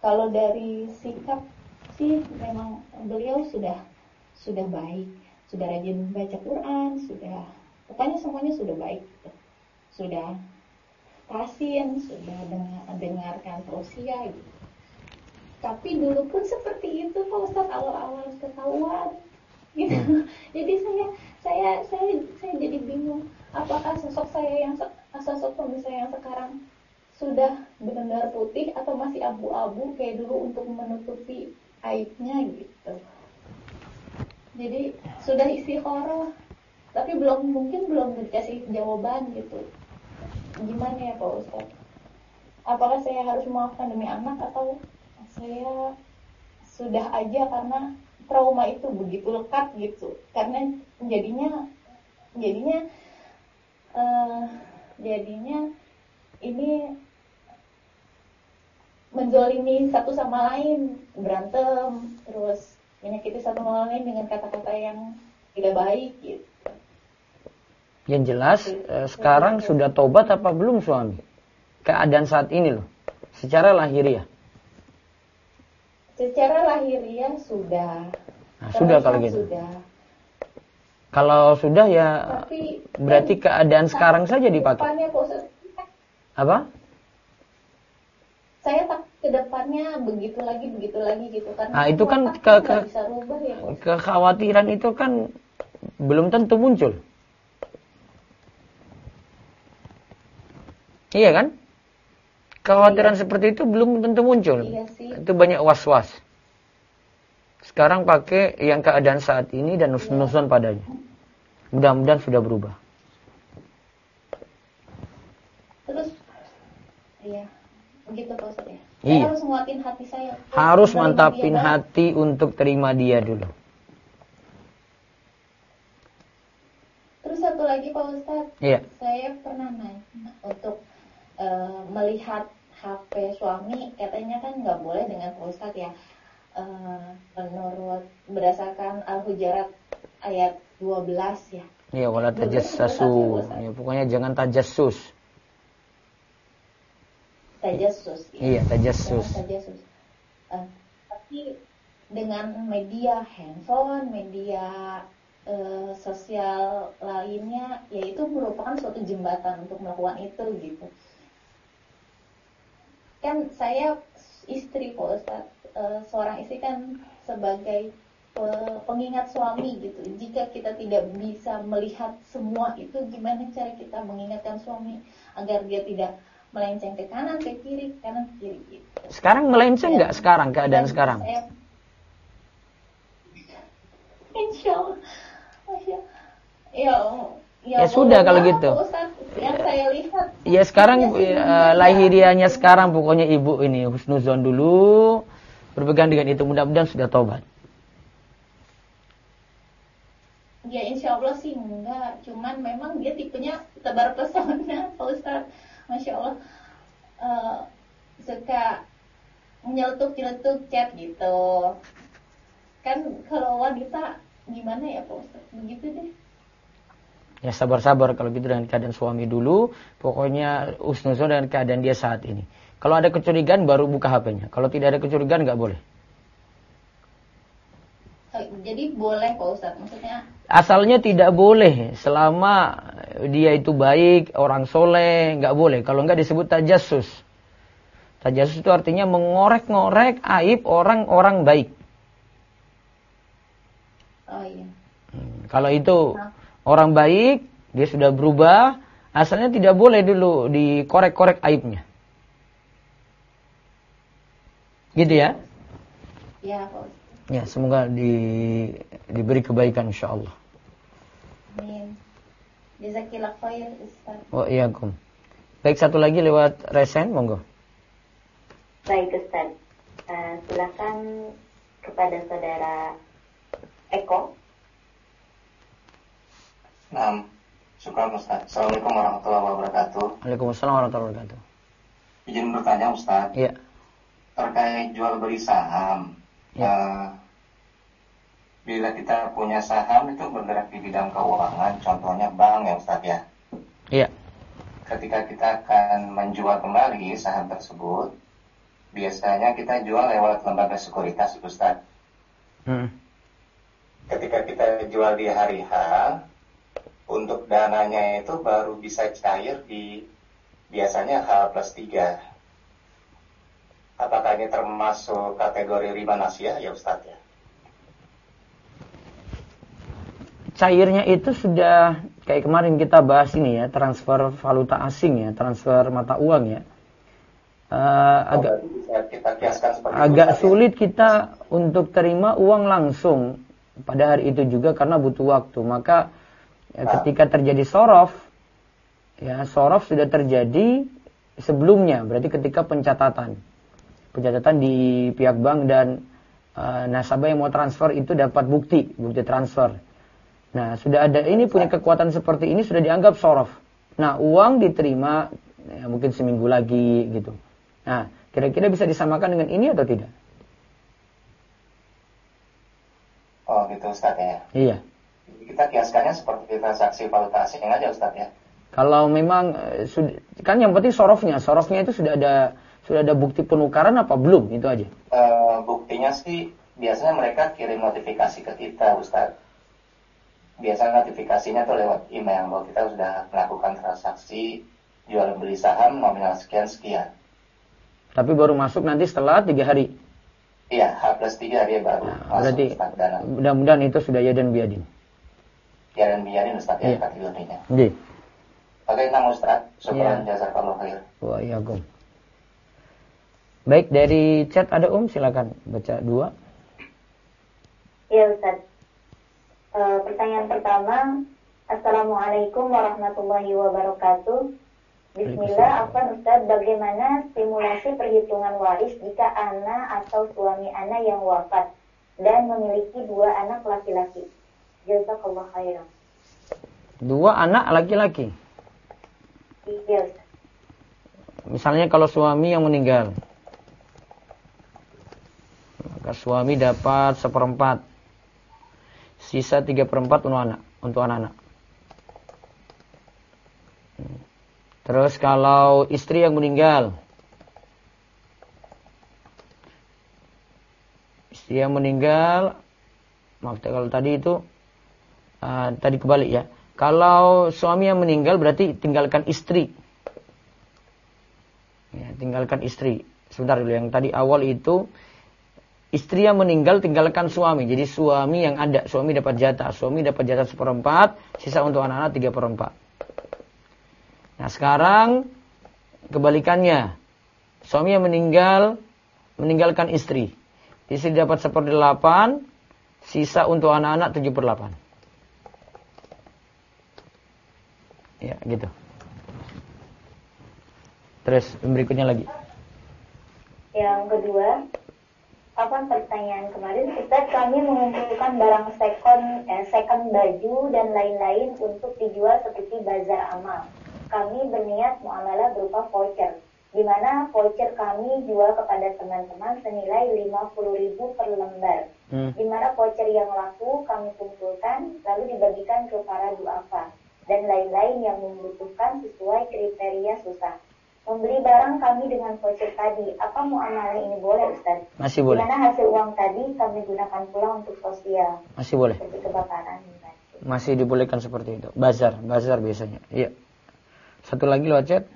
Kalau dari sikap sih memang beliau sudah baik, sudah rajin baca Quran, pokoknya semuanya sudah baik gitu. Sudah tasin, sudah dengarkan tausiah gitu. Tapi dulu pun seperti itu Pak Ustadz, awal-awal ketahuan gitu. Jadi saya jadi bingung, apakah sosok suami saya yang sekarang sudah benar-benar putih atau masih abu-abu kayak dulu untuk menutupi aibnya gitu. Jadi sudah istikharah, tapi mungkin belum dikasih jawaban gitu. Gimana ya Pak Ustadz? Apakah saya harus memaafkan demi anak atau saya sudah aja karena trauma itu begitu lekat gitu? Karena jadinya ini menzolimi satu sama lain, berantem, terus menyakiti satu sama lain dengan kata-kata yang tidak baik gitu. Yang jelas sekarang sudah tobat apa belum suami? Keadaan saat ini loh, secara lahiriah. Secara lahiriah sudah. Nah, sudah kalau gitu. Sudah. Kalau sudah ya tapi, berarti keadaan sekarang saja dipakai. Apa? Saya tak ke depannya begitu lagi gitu kan. Nah, itu kan bisa rubah ya, kekhawatiran itu kan belum tentu muncul. Iya kan? Kekhawatiran seperti itu belum tentu muncul. Iya sih. Itu banyak was-was. Sekarang pakai yang keadaan saat ini dan nusnuzon padanya. Mudah-mudahan sudah berubah. Terus, iya, begitu Pak Ustaz ya. Iya. Saya harus nguatin hati saya. Harus mantapin hati untuk terima dia dulu. Terus satu lagi Pak Ustaz. Iya. Saya pernah nanya untuk melihat HP suami, katanya kan nggak boleh dengan Pak Ustaz ya. Menurut berdasarkan Al-Hujurat ayat 12 ya. Iya, wala tajassasu. Ya, pokoknya jangan tajassus. Tajassus. Iya, tajassus. Tajassus. Tapi dengan media handphone, media sosial lainnya, yaitu merupakan suatu jembatan untuk melakukan itu gitu. Kan saya istri Pak Ustaz, seorang istri kan sebagai pengingat suami gitu. Jika kita tidak bisa melihat semua itu, gimana cara kita mengingatkan suami agar dia tidak melenceng ke kanan, ke kiri, kanan, ke kiri gitu. Sekarang melenceng nggak sekarang keadaan sekarang? Insya Allah. Ya sudah kalau gitu. Ustaz, yang saya lihat. Ya sekarang lahiriahnya sekarang pokoknya ibu ini husnuzon dulu, berpegang dengan itu, mudah-mudahan sudah tobat. Ya insya Allah sih enggak, cuman memang dia tipenya tebar pesona Pak Ustaz, Masya Allah, suka nyeletuk-nyeletuk chat gitu. Kan kalau wanita gimana ya Pak Ustaz, begitu deh. Ya sabar-sabar kalau gitu dengan keadaan suami dulu, pokoknya husnuzon dengan keadaan dia saat ini. Kalau ada kecurigaan baru buka HP-nya, kalau tidak ada kecurigaan nggak boleh. Jadi boleh Pak Ustaz, maksudnya? Asalnya tidak boleh, selama dia itu baik, orang soleh, nggak boleh. Kalau nggak disebut tajassus. Tajassus itu artinya mengorek-ngorek aib orang-orang baik. Oh iya. Kalau itu orang baik, dia sudah berubah, asalnya tidak boleh dulu dikorek-korek aibnya. Gitu ya? Ya Pak Ustaz. Ya, semoga diberi kebaikan insyaallah. Amin. Jazakillah khair Ustaz. Wa iyyakum. Baik, satu lagi lewat resen, monggo. Baik Ustaz. Silakan kepada saudara Eko. Nah, syukur Ustaz. Assalamualaikum warahmatullahi wabarakatuh. Waalaikumsalam warahmatullahi wabarakatuh. Izin bertanya Ustaz. Iya. Terkait jual beli saham. Ya. Bila kita punya saham itu bergerak di bidang keuangan, contohnya bank ya Ustaz ya. Iya. Ketika kita akan menjual kembali saham tersebut, biasanya kita jual lewat lembaga sekuritas, Ustaz. Ketika kita jual di hari H, untuk dananya itu baru bisa cair di biasanya H+3. Apakah ini termasuk kategori riba nasiah ya Ustaz ya? Cairnya itu sudah kayak kemarin kita bahas ini ya, transfer valuta asing ya, transfer mata uang ya. Agak sulit kita untuk terima uang langsung pada hari itu juga karena butuh waktu. Maka ketika terjadi sorof, ya sorof sudah terjadi sebelumnya, berarti ketika pencatatan di pihak bank dan nasabah yang mau transfer itu dapat bukti transfer. Nah, sudah ada ini punya kekuatan seperti ini sudah dianggap sorof. Nah, uang diterima ya, mungkin seminggu lagi gitu. Nah, kira-kira bisa disamakan dengan ini atau tidak? Oh, gitu Ustaz ya. Iya. Kita kiaskannya seperti transaksi valuta asing aja Ustaz ya. Kalau memang kan yang penting sorofnya itu sudah ada bukti penukaran apa belum, itu aja. Buktinya sih biasanya mereka kirim notifikasi ke kita Ustaz. Biasanya notifikasinya tuh lewat email bahwa kita sudah melakukan transaksi jual beli saham nominal sekian. Tapi baru masuk nanti setelah 3 hari. Iya, H+3 dia baru masuk. Berarti mudah-mudahan itu sudah ya dan biadin. Ya dan biadin Ustaz ya kategorinya. Iya. Oke, nama Ustaz. Syukran jazakallahu khair. Wa iyyakum. Baik, dari chat ada silakan baca 2. Iya Ustaz. Pertanyaan pertama, Assalamualaikum warahmatullahi wabarakatuh. Bismillah, Afwan Ustaz, bagaimana simulasi perhitungan waris jika anak atau suami anak yang wafat dan memiliki 2 anak laki-laki? Jazakallah khairan. 2 anak laki-laki? Iya Ustaz. Misalnya kalau suami yang meninggal, maka suami dapat 1/4. Sisa 3/4 untuk anak-anak. Terus kalau istri yang meninggal, maaf kalau tadi itu tadi kebalik ya. Kalau suami yang meninggal berarti tinggalkan istri. Ya, tinggalkan istri. Sebentar dulu, yang tadi awal itu istri yang meninggal tinggalkan suami. Jadi suami yang ada, suami dapat jatah 1/4, sisa untuk anak-anak 3/4. Nah, sekarang kebalikannya. Suami yang meninggalkan istri. Istri dapat 1/8, sisa untuk anak-anak 7/8. Ya, gitu. Terus berikutnya lagi. Yang kedua, pertanyaan kemarin, Ustaz, kami mengumpulkan barang second baju dan lain-lain untuk dijual seperti bazar amal. Kami berniat muamalah berupa voucher, di mana voucher kami jual kepada teman-teman senilai 50.000 per lembar. Di mana voucher yang laku kami kumpulkan lalu dibagikan ke para duafa dan lain-lain yang membutuhkan sesuai kriteria susah. Membeli barang kami dengan voucher tadi, apa muamalah ini boleh Ustaz? Masih boleh. Di mana hasil uang tadi kami gunakan pula untuk sosial. Masih boleh. Seperti kebakaran. Masih dibolehkan seperti itu. Bazar biasanya. Iya. Satu lagi lewat chat.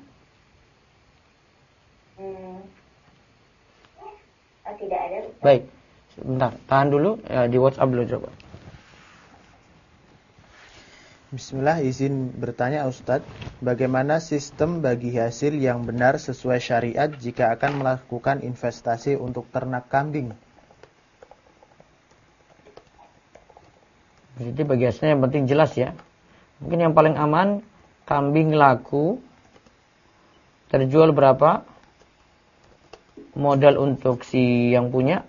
Tidak ada Ustaz. Baik. Sebentar, tahan dulu di WhatsApp dulu coba. Bismillah, izin bertanya Ustadz, bagaimana sistem bagi hasil yang benar sesuai syariat jika akan melakukan investasi untuk ternak kambing? Jadi bagi hasilnya yang penting jelas ya. Mungkin yang paling aman, kambing laku, terjual berapa, modal untuk si yang punya,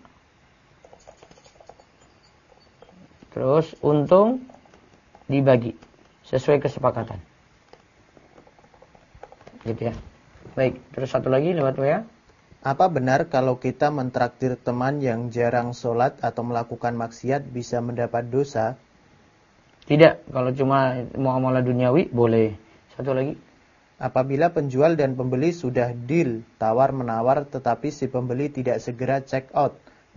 terus untung dibagi sesuai kesepakatan. Gitu ya. Baik, terus satu lagi lewat WA. Apa benar kalau kita mentraktir teman yang jarang sholat atau melakukan maksiat bisa mendapat dosa? Tidak, kalau cuma muamalah duniawi boleh. Satu lagi. Apabila penjual dan pembeli sudah deal tawar-menawar tetapi si pembeli tidak segera check out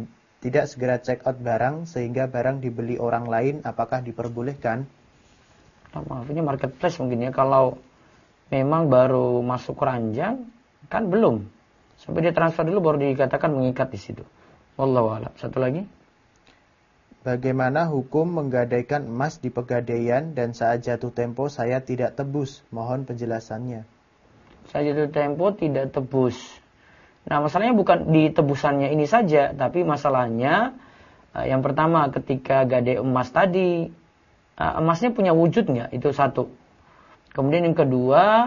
barang sehingga barang dibeli orang lain, apakah diperbolehkan? Maksudnya marketplace mungkin ya. Kalau memang baru masuk keranjang kan belum. Sampai dia transfer dulu baru dikatakan mengikat di situ. Wallahu a'lam. Satu lagi. Bagaimana hukum menggadaikan emas di pegadaian dan saat jatuh tempo saya tidak tebus? Mohon penjelasannya. Saat jatuh tempo tidak tebus. Nah, masalahnya bukan di tebusannya ini saja, tapi masalahnya yang pertama ketika gadai emas tadi, emasnya punya wujud nggak? Itu satu. Kemudian yang kedua,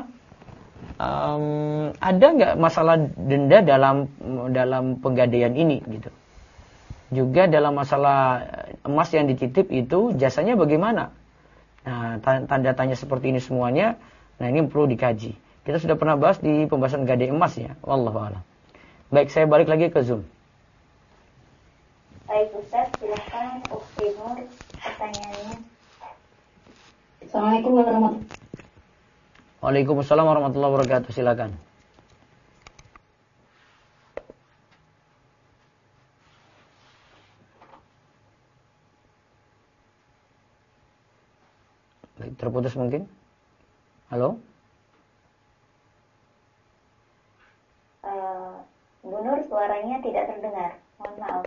ada nggak masalah denda dalam penggadaian ini gitu? Juga dalam masalah emas yang dititip itu jasanya bagaimana? Nah, tanda tanya seperti ini semuanya, nah ini perlu dikaji. Kita sudah pernah bahas di pembahasan gadai emas ya. Wallahu a'lam. Baik, saya balik lagi ke Zoom. Baik Ustaz, silakan Ukti Nur pertanyaannya. Assalamualaikum warahmatullahi wabarakatuh. Waalaikumsalam warahmatullahi wabarakatuh. Silakan. Baik, terputus mungkin. Halo? Bu Nur, suaranya tidak terdengar. Mohon maaf.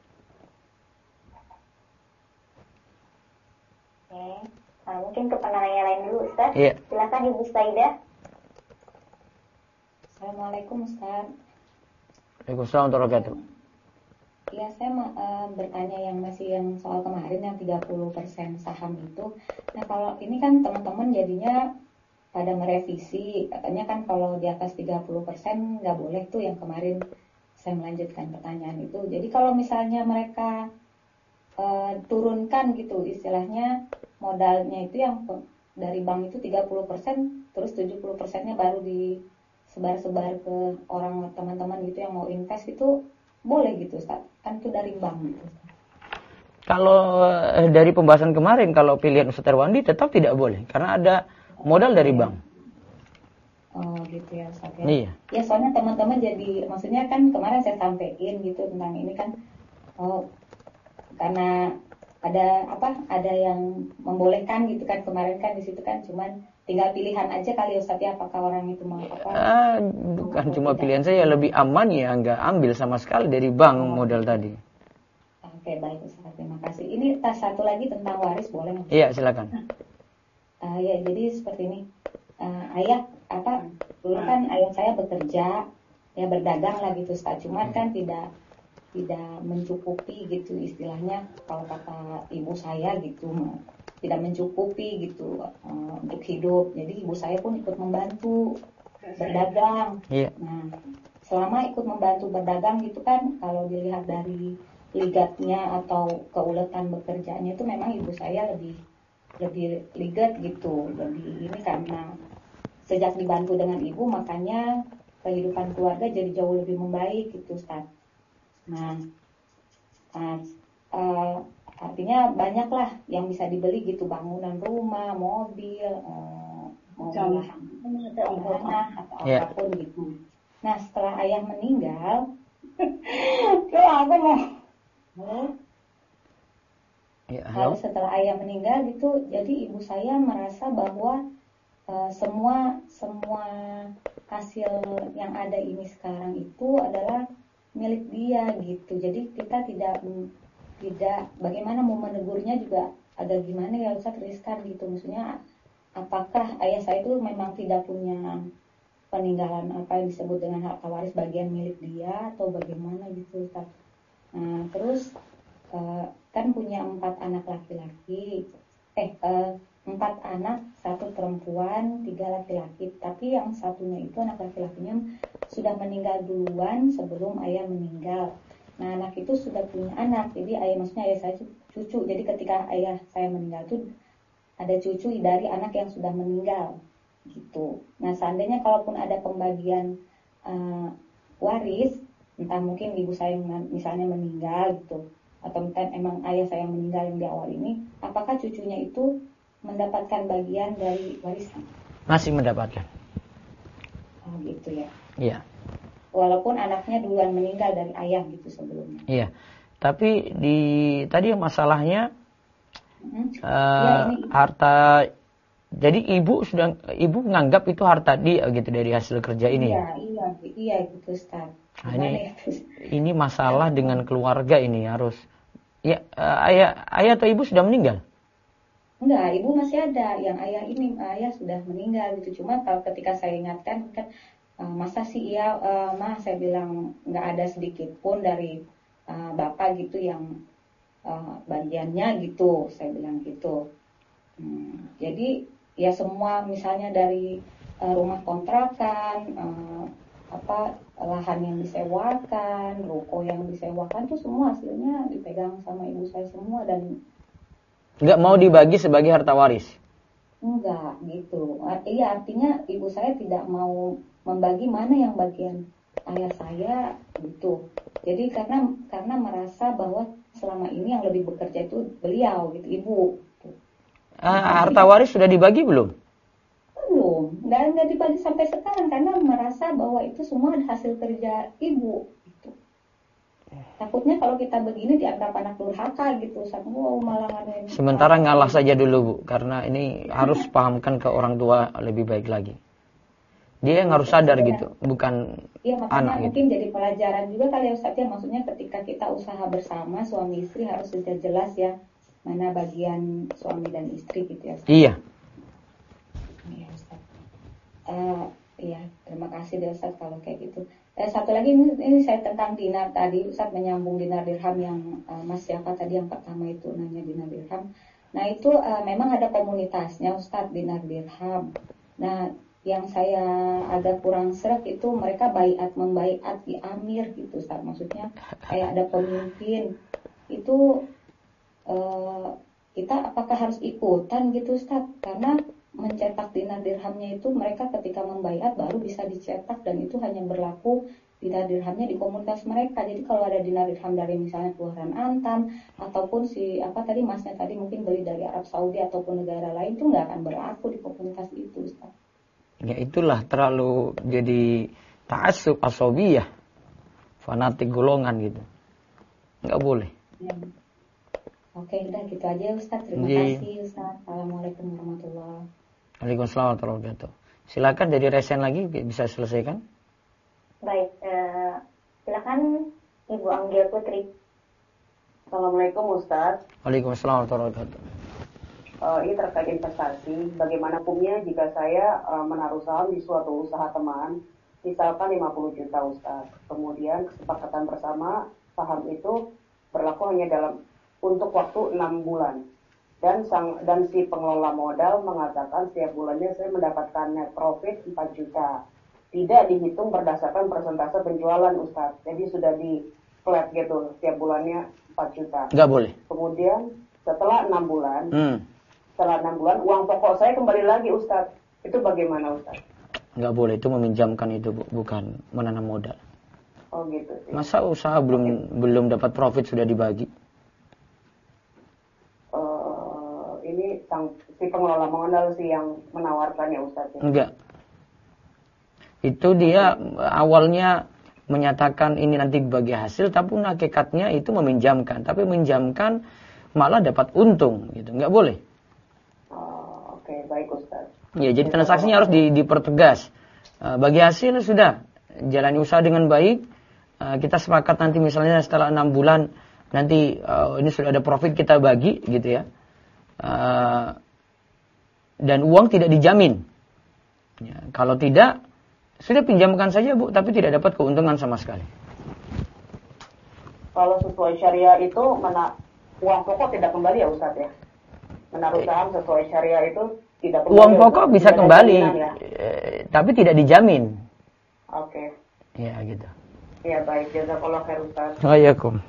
Oke. Mungkin ke penanya lain dulu, Ustaz. Iya. Silakan Ibu Saidah. Assalamualaikum Ustaz. Waalaikumsalam warahmatullahi wabarakatuh. Ya, saya bertanya yang soal kemarin yang 30% saham itu. Nah, kalau ini kan teman-teman jadinya pada merevisi. Katanya kan kalau di atas 30% nggak boleh tuh, yang kemarin saya melanjutkan pertanyaan itu. Jadi kalau misalnya mereka turunkan gitu, istilahnya modalnya itu yang dari bank itu 30%, terus 70%-nya baru disebar-sebar ke orang teman-teman gitu yang mau invest, itu boleh gitu Ustaz? Kan itu dari bank gitu. Kalau dari pembahasan kemarin, kalau pilihan Ustaz Erwandi tetap tidak boleh karena ada modal dari bank. Oh gitu ya Ustaz ya. Iya. Ya soalnya teman-teman jadi, maksudnya kan kemarin saya sampaikan gitu tentang ini kan, karena ada yang membolehkan gitu kan kemarin kan, di situ kan cuman tinggal pilihan aja kali Ustaz ya, apakah orang itu mau apa? Bukan cuma pilihan saya, lebih aman ya nggak ambil sama sekali dari bank modal tadi. Oke, baik Ustaz, terima kasih. Ini satu lagi tentang waris, boleh nggak? Iya, silakan. Ya, jadi seperti ini. Dulu kan ayah saya bekerja, ya berdagang lah gitu Ustaz. Cuman kan tidak mencukupi gitu, istilahnya kalau kata ibu saya gitu, tidak mencukupi gitu untuk hidup. Jadi ibu saya pun ikut membantu berdagang. Iya. Nah, selama ikut membantu berdagang gitu kan, kalau dilihat dari ligatnya atau keuletan bekerjanya itu memang ibu saya lebih ligat gitu. Jadi ini karena sejak dibantu dengan ibu, makanya kehidupan keluarga jadi jauh lebih membaik gitu Ustaz. Nah, artinya banyaklah yang bisa dibeli gitu, bangunan rumah, mobil, tanah atau apapun gitu. Nah, setelah ayah meninggal, setelah ayah meninggal gitu, jadi ibu saya merasa bahwa semua hasil yang ada ini sekarang itu adalah milik dia gitu. Jadi kita tidak bagaimana mau menegurnya juga agak gimana ya Ustaz, riskan gitu. Maksudnya apakah ayah saya itu memang tidak punya peninggalan apa yang disebut dengan harta waris bagian milik dia atau bagaimana gitu Ustaz. Nah, terus kan punya 4 anak laki-laki, 4 anak, 1 perempuan, 3 laki-laki. Tapi yang satunya itu anak laki-lakinya sudah meninggal duluan sebelum ayah meninggal. Nah, anak itu sudah punya anak, jadi maksudnya ayah saya cucu. Jadi ketika ayah saya meninggal itu ada cucu dari anak yang sudah meninggal gitu. Nah, seandainya kalaupun ada pembagian waris, entah mungkin ibu saya misalnya meninggal gitu, atau mungkin emang ayah saya meninggal yang di awal ini, apakah cucunya itu mendapatkan bagian dari warisan? Masih mendapatkan. gitu ya. Iya. Walaupun anaknya duluan meninggal dari ayah gitu sebelumnya. Iya. Tapi tadi masalahnya harta. Jadi ibu menganggap itu harta dia gitu dari hasil kerja ini. Iya gitu Ustaz. Nah, ini masalah dengan keluarga ini harus. Ya, ayah atau ibu sudah meninggal? Enggak, ibu masih ada. Yang ayah sudah meninggal gitu. Cuma kalau ketika saya ingatkan kan masa sih Ma, saya bilang nggak ada sedikit pun dari bapak gitu yang bagiannya gitu, saya bilang gitu. Jadi ya semua misalnya dari rumah kontrakan, lahan yang disewakan, ruko yang disewakan tuh semua hasilnya dipegang sama ibu saya semua dan nggak mau dibagi sebagai harta waris. Enggak gitu. Iya, artinya ibu saya tidak mau membagi mana yang bagian ayah saya gitu. Jadi karena merasa bahwa selama ini yang lebih bekerja itu beliau gitu, ibu. Harta waris sudah dibagi belum? Belum. Nggak dibagi sampai sekarang karena merasa bahwa itu semua hasil kerja ibu. Gitu. Takutnya kalau kita begini dianggap anak durhaka gitu. Malah ngadain. Sementara ngalah saja dulu Bu, karena ini harus pahamkan ke orang tua lebih baik lagi. Dia yang harus sadar gitu, bukan anak mungkin gitu. Jadi pelajaran juga kali ya Ustaz ya, maksudnya ketika kita usaha bersama suami istri harus sudah jelas ya mana bagian suami dan istri gitu ya Ustaz. Iya. Iya Ustaz. Iya, terima kasih deh Ustaz kalau kayak gitu. Satu lagi ini saya tentang dinar tadi, Ustaz menyambung dinar dirham yang Mas siapa tadi yang pertama itu nanya dinar dirham. Nah itu memang ada komunitasnya Ustaz dinar dirham. Nah yang saya agak kurang serak itu mereka membaiat di amir gitu Ustaz. Maksudnya kayak ada pemimpin itu kita apakah harus ikutan gitu Ustaz? Karena mencetak dinar dirhamnya itu mereka ketika membaiat baru bisa dicetak dan itu hanya berlaku dinar dirhamnya di komunitas mereka. Jadi kalau ada dinar dirham dari misalnya keluaran Antam ataupun masnya tadi mungkin beli dari Arab Saudi ataupun negara lain itu nggak akan berlaku di komunitas itu Ustaz. Ya itulah terlalu jadi ta'assub asobiyah, fanatik golongan gitu. Nggak boleh. Ya. Oke, udah gitu aja Ustaz. Terima kasih Ustaz. Assalamualaikum warahmatullahi wabarakatuh. Waalaikumsalam warahmatullahi wabarakatuh. Silakan dari resen lagi bisa selesaikan. Baik, silakan Ibu Anggia Putri. Assalamualaikum Ustaz. Waalaikumsalam warahmatullahi wabarakatuh. Ini terkait investasi. Bagaimana hukumnya jika saya menaruh saham di suatu usaha teman, misalkan 50 juta Ustaz. Kemudian kesepakatan bersama saham itu berlaku hanya untuk waktu 6 bulan. Dan si pengelola modal mengatakan setiap bulannya saya mendapatkan net profit 4 juta. Tidak dihitung berdasarkan persentase penjualan Ustaz. Jadi sudah di flat gitu, setiap bulannya 4 juta. Nggak boleh. Kemudian setelah 6 bulan, uang pokok saya kembali lagi Ustaz. Itu bagaimana Ustaz? Nggak boleh, itu meminjamkan itu bukan menanam modal. Oh gitu sih. Masa usaha belum dapat profit sudah dibagi? Ini si pengelola modal sih yang menawarkannya Ustaz. Enggak. Itu dia awalnya menyatakan ini nanti bagi hasil, tapi hakikatnya itu meminjamkan. Tapi meminjamkan malah dapat untung, gitu. Enggak boleh. Oke, baik Ustaz. Ya, jadi transaksinya harus dipertegas. Bagi hasil sudah jalani usaha dengan baik. Kita sepakat nanti misalnya setelah 6 bulan nanti ini sudah ada profit kita bagi, gitu ya. Dan uang tidak dijamin. Ya, kalau tidak, sudah pinjamkan saja Bu, tapi tidak dapat keuntungan sama sekali. Kalau sesuai syariah itu uang pokok tidak kembali ya Ustaz ya? Menaruh saham sesuai syariah itu tidak kembali. Uang pokok bisa kembali, ya? Tapi tidak dijamin. Oke. Ya gitu. Ya baik, jazakallah khair Ustaz. Waalaikumsalam.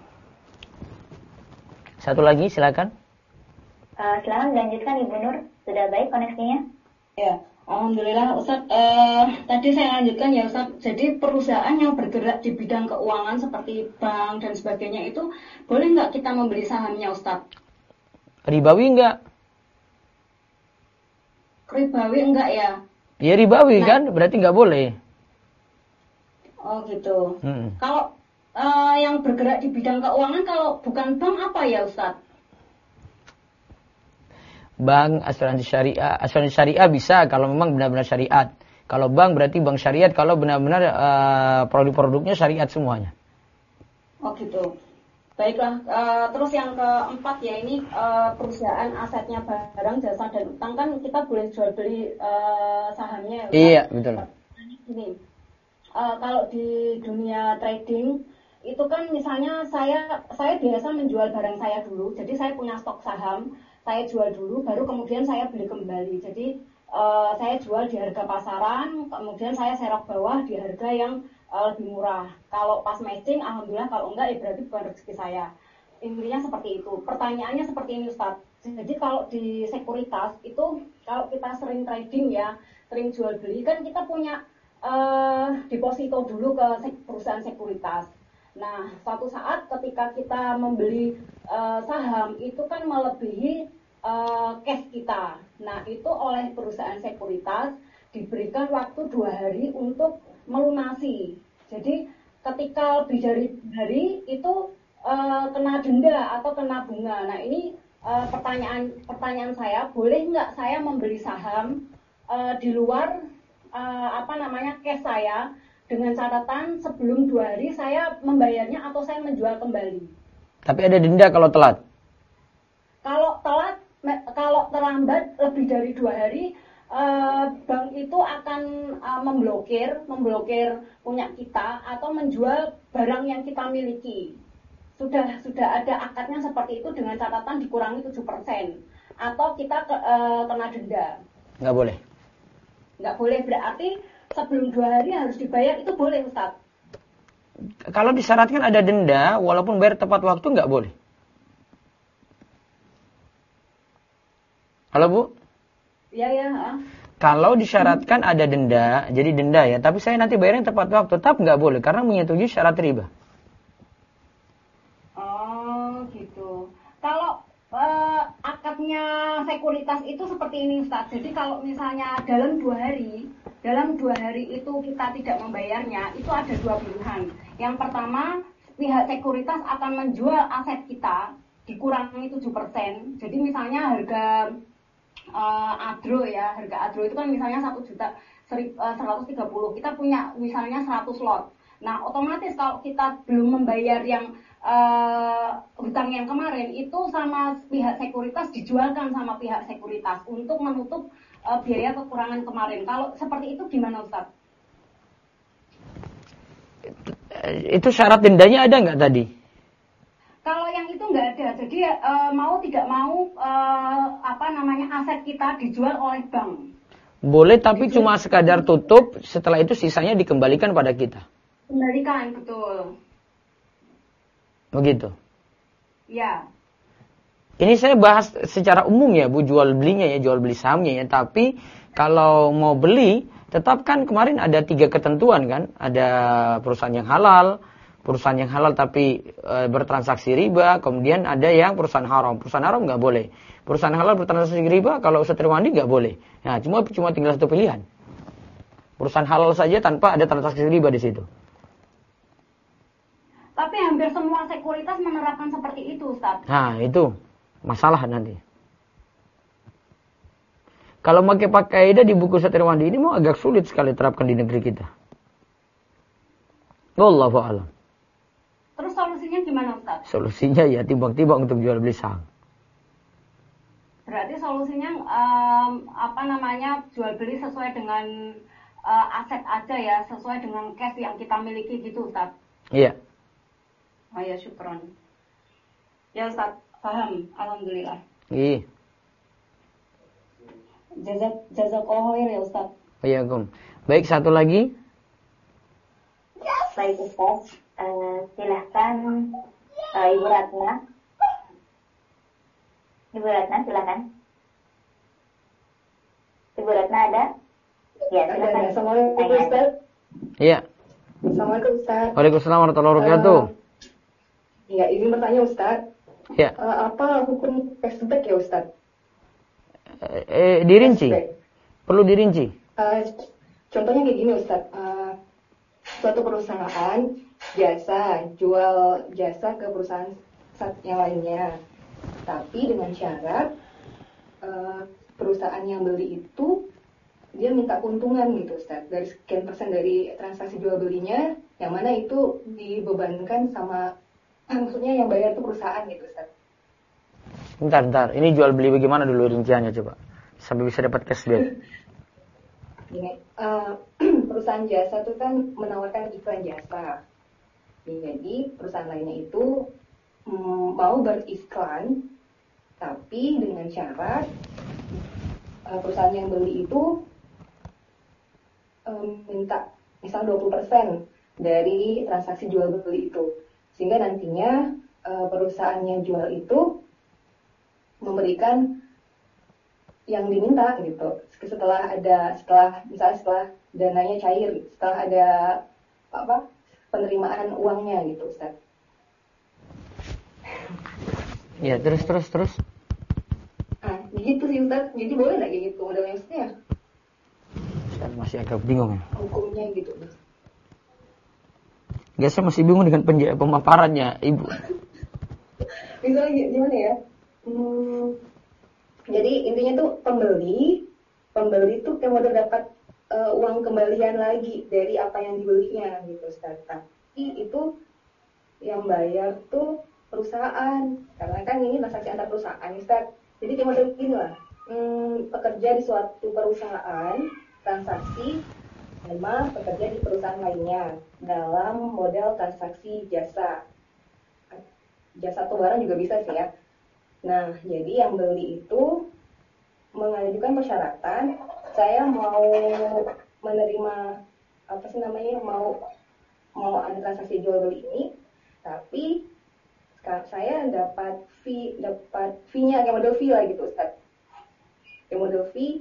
Satu lagi silakan. Silakan lanjutkan Ibu Nur, sudah baik koneksinya? Ya, alhamdulillah Ustaz. Tadi saya lanjutkan ya Ustaz. Jadi perusahaan yang bergerak di bidang keuangan seperti bank dan sebagainya itu boleh nggak kita membeli sahamnya Ustaz? Ribawi enggak? Ribawi enggak ya? Ya ribawi kan, berarti nggak boleh. Oh gitu. Kalau yang bergerak di bidang keuangan kalau bukan bank apa ya Ustadz? Bank, asuransi syariah bisa kalau memang benar-benar syariat. Kalau bank berarti bank syariat kalau benar-benar produk-produknya syariat semuanya. Oh gitu. Baiklah, terus yang keempat ya ini perusahaan asetnya barang, jasa dan utang kan kita boleh jual beli sahamnya ya. Iya, betul. Ini kalau di dunia trading itu kan misalnya saya biasa menjual barang saya dulu, jadi saya punya stok saham, saya jual dulu, baru kemudian saya beli kembali. Jadi saya jual di harga pasaran, kemudian saya serok bawah di harga yang lebih murah. Kalau pas matching, alhamdulillah. Kalau enggak, ya berarti bukan rezeki saya. Intinya seperti itu. Pertanyaannya seperti ini, Ustadz. Jadi kalau di sekuritas itu, kalau kita sering trading ya, sering jual beli, kan kita punya deposito dulu ke perusahaan sekuritas. Nah, suatu saat ketika kita membeli saham, itu kan melebihi cash kita. Nah, itu oleh perusahaan sekuritas diberikan waktu 2 hari untuk melunasi. Jadi ketika lebih dari hari itu kena denda atau kena bunga. Nah ini pertanyaan saya, boleh nggak saya membeli saham di luar cash saya dengan catatan sebelum 2 hari saya membayarnya atau saya menjual kembali. Tapi ada denda kalau telat. Kalau terlambat lebih dari 2 hari. Bank itu akan memblokir punya kita atau menjual barang yang kita miliki. Sudah ada akadnya seperti itu dengan catatan dikurangi 7% atau kita kena denda. Nggak boleh. Nggak boleh, berarti sebelum 2 hari harus dibayar, itu boleh Ustaz? Kalau disyaratkan ada denda, walaupun bayar tepat waktu nggak boleh. Halo Bu? Ya. Kalau disyaratkan ada denda, jadi denda ya, tapi saya nanti bayarnya tepat waktu, tetap nggak boleh karena menyetujui syarat riba. Oh gitu. Kalau akadnya sekuritas itu seperti ini Ustaz. Jadi kalau misalnya dalam 2 hari itu kita tidak membayarnya, itu ada 2 pilihan. Yang pertama, pihak sekuritas akan menjual aset kita dikurangi 7%. Jadi misalnya harga agro itu kan misalnya 1.130.000, kita punya misalnya 100 lot. Nah otomatis kalau kita belum membayar yang hutang yang kemarin, itu sama pihak sekuritas dijualkan sama pihak sekuritas untuk menutup biaya kekurangan kemarin. Kalau seperti itu gimana Ustaz? Itu syarat dendanya ada nggak tadi? Kalau yang itu nggak ada, jadi mau tidak mau aset kita dijual oleh bank. Boleh, tapi cuma sekadar tutup, setelah itu sisanya dikembalikan pada kita. Kembalikan, betul. Begitu. Ya. Ini saya bahas secara umum ya Bu, jual belinya ya, jual beli sahamnya ya. Tapi kalau mau beli, tetap kan kemarin ada 3 ketentuan kan. Ada perusahaan yang halal tapi bertransaksi riba, kemudian ada yang perusahaan haram. Perusahaan haram nggak boleh. Perusahaan halal bertransaksi riba, kalau Ustaz Irwandi nggak boleh. Nah, cuma tinggal satu pilihan. Perusahaan halal saja tanpa ada transaksi riba di situ. Tapi hampir semua sekuritas menerapkan seperti itu, Ustaz. Nah, itu masalah nanti. Kalau pakai kaidah di buku Ustaz Irwandi ini mau agak sulit sekali terapkan di negeri kita. Wallahu a'lam. Terus solusinya gimana Ustaz? Solusinya ya timbang-timbang untuk jual beli saham. Berarti solusinya jual beli sesuai dengan aset aja ya, sesuai dengan cash yang kita miliki gitu Ustaz. Iya. Oh ya, syukron. Ya Ustaz, paham, alhamdulillah. Iya. Jazakallahu khair ya Ustaz. Iya, Gum. Baik, satu lagi. Baik Ustaz, silahkan Ibu Ratna. Ibu Ratna, silahkan. Ibu Ratna ada? Ya, silahkan. Assalamualaikum Ustaz. Iya. Assalamualaikum Ustaz. Waalaikumsalam warahmatullahi wabarakatuh. Ya, izin bertanya Ustaz. Ya. Apa hukum cashback ya Ustaz? Dirinci. Cashback. Perlu dirinci. Contohnya kayak gini Ustadz, suatu perusahaan jual jasa ke perusahaan yang lainnya, tapi dengan syarat perusahaan yang beli itu dia minta keuntungan gitu Ustadz, dari sekian persen dari transaksi jual belinya, yang mana itu dibebankan sama maksudnya yang bayar itu perusahaan gitu Ustadz. Bentar, ini jual beli bagaimana dulu rinciannya coba, sampai bisa dapat cashback. Gini, perusahaan jasa itu kan menawarkan iklan jasa. Jadi perusahaan lainnya itu mau beriklan, tapi dengan syarat perusahaan yang beli itu minta misal 20% dari transaksi jual beli itu, sehingga nantinya perusahaan yang jual itu memberikan yang diminta gitu. Setelah dananya cair, setelah ada penerimaan uangnya gitu Ustaz. Ya, terus. Begitu sih Ustaz. Jadi boleh nggak kayak gitu modelnya Ustaz? Ustaz masih agak bingung ya. Hukumnya gitu. Ya, saya masih bingung dengan pemaparannya, Ibu. Misalnya gimana ya? Jadi intinya tuh pembeli tuh kayak modal dapat uang kembalian lagi dari apa yang dibelinya gitu Ustaz. Tapi itu yang bayar tuh perusahaan, karena kan ini transaksi antar perusahaan Ustaz. Jadi kayak model gini lah, pekerja di suatu perusahaan transaksi sama pekerja di perusahaan lainnya dalam model transaksi jasa atau barang juga bisa sih ya. Nah, jadi yang beli itu mengajukan persyaratan, saya mau menerima mau ada transaksi jual beli ini, tapi saya dapat fee-nya kayak model fee lah gitu Ustaz. Kayak model fee.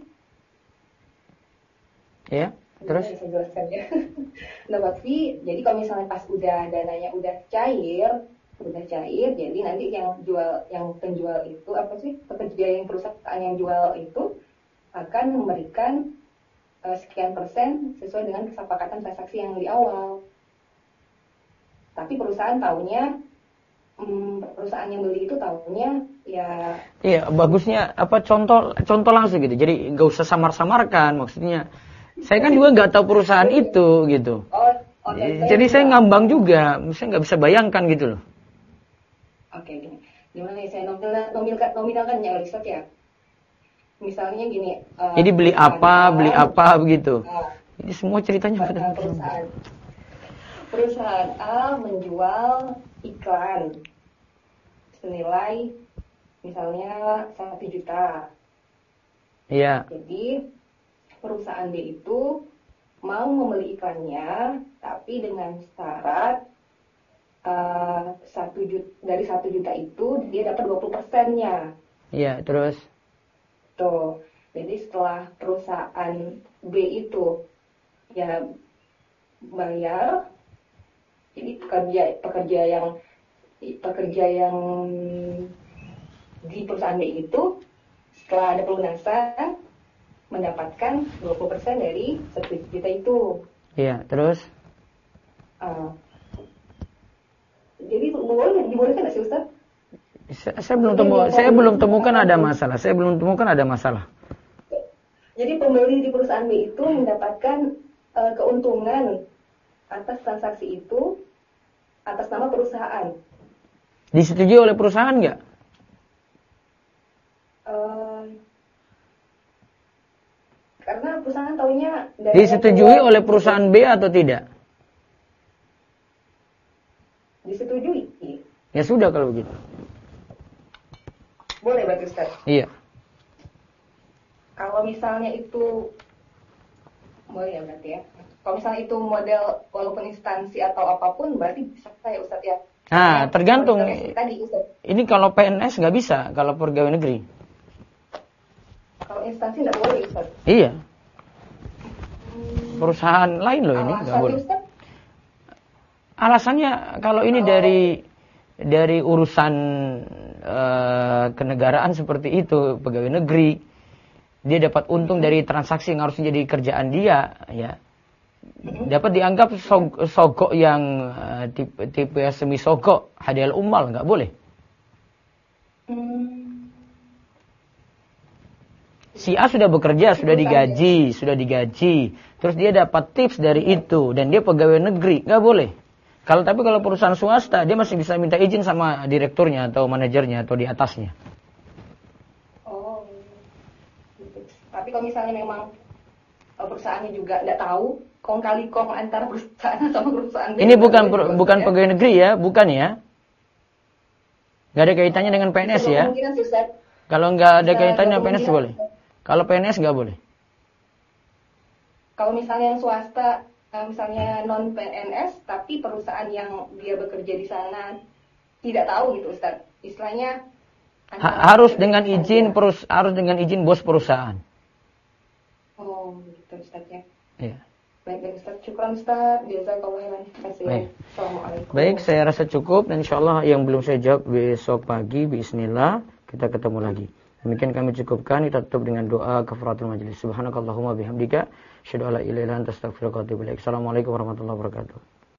Ya, terus? Bisa jelaskan ya. Dapat fee, jadi kalau misalnya pas dananya udah cair, jadi nanti yang penjual itu perusahaan yang jual itu akan memberikan sekian persen sesuai dengan kesepakatan transaksi yang di awal. Tapi perusahaan yang beli itu tahunya ya. Iya, bagusnya contoh langsung gitu. Jadi nggak usah samar-samarkan, maksudnya. Saya kan juga nggak tahu perusahaan itu gitu. Jadi saya ngambang juga, saya nggak bisa bayangkan gitu loh. Oke, gini. Gimana ya, saya nominalkan ya Ustaz ya. Misalnya gini. Jadi beli apa begitu. Ini semua ceritanya perusahaan A menjual iklan senilai misalnya 1 juta. Iya. Jadi perusahaan B itu mau membeli iklannya, tapi dengan syarat 1 juta, dari 1 juta itu dia dapat 20%-nya. Iya, terus? Tuh, jadi setelah perusahaan B itu ya bayar, jadi pekerja yang di perusahaan B itu setelah ada pelunasan mendapatkan 20% dari 1 juta itu. Iya, terus? Jadi dibolehkan nggak sih Ustaz? Saya belum temukan ada masalah. Jadi pembeli di perusahaan B itu mendapatkan keuntungan atas transaksi itu atas nama perusahaan. Disetujui oleh perusahaan nggak? Karena perusahaan taunya disetujui oleh perusahaan B atau tidak? Disetujui. Ya sudah kalau begitu. Boleh berarti Ustaz? Iya. Kalau misalnya itu boleh ya berarti ya. Kalau misalnya itu model walaupun instansi atau apapun berarti bisa ya Ustaz ya. Nah, tergantung. Tadi, Ustaz. Ini kalau PNS nggak bisa, kalau pegawai negeri. Kalau instansi nggak boleh Ustaz. Iya. Perusahaan lain loh ini nggak boleh. Ustaz? Alasannya kalau ini dari urusan kenegaraan seperti itu, pegawai negeri, dia dapat untung dari transaksi yang harusnya jadi kerjaan dia, ya, dapat dianggap sogok yang tipe semi sogok, hadiah ummal, nggak boleh. Si A sudah bekerja, sudah digaji, terus dia dapat tips dari itu dan dia pegawai negeri, nggak boleh. Kalau perusahaan swasta, dia masih bisa minta izin sama direkturnya atau manajernya atau di atasnya. Oh, gitu. Tapi kalau misalnya memang perusahaannya juga nggak tahu kong kali kong antara perusahaan sama perusahaan. Ini bukan pegawai negeri ya, bukan ya? Nggak ada kaitannya dengan PNS ya? Kalau nggak ada kaitannya dengan PNS boleh. Kalau PNS nggak boleh. Kalau misalnya yang swasta, misalnya non PNS, tapi perusahaan yang dia bekerja di sana tidak tahu gitu, Ustaz. Istilahnya harus dengan izin bos perusahaan. Oh, gitu Ustaz ya. Iya. Baik, Ustaz. Syukran Ustaz. Jazakallahu khairan. Assalamualaikum. Baik, saya rasa cukup dan insyaallah yang belum saya jawab besok pagi bismillah kita ketemu lagi. Demikian kami cukupkan, kita tutup dengan doa kafaratul majelis. Subhanakallahumma bihamdika, asyhadu an la ilaha illa anta astaghfiruka wa atubu ilaik. Assalamualaikum warahmatullahi wabarakatuh.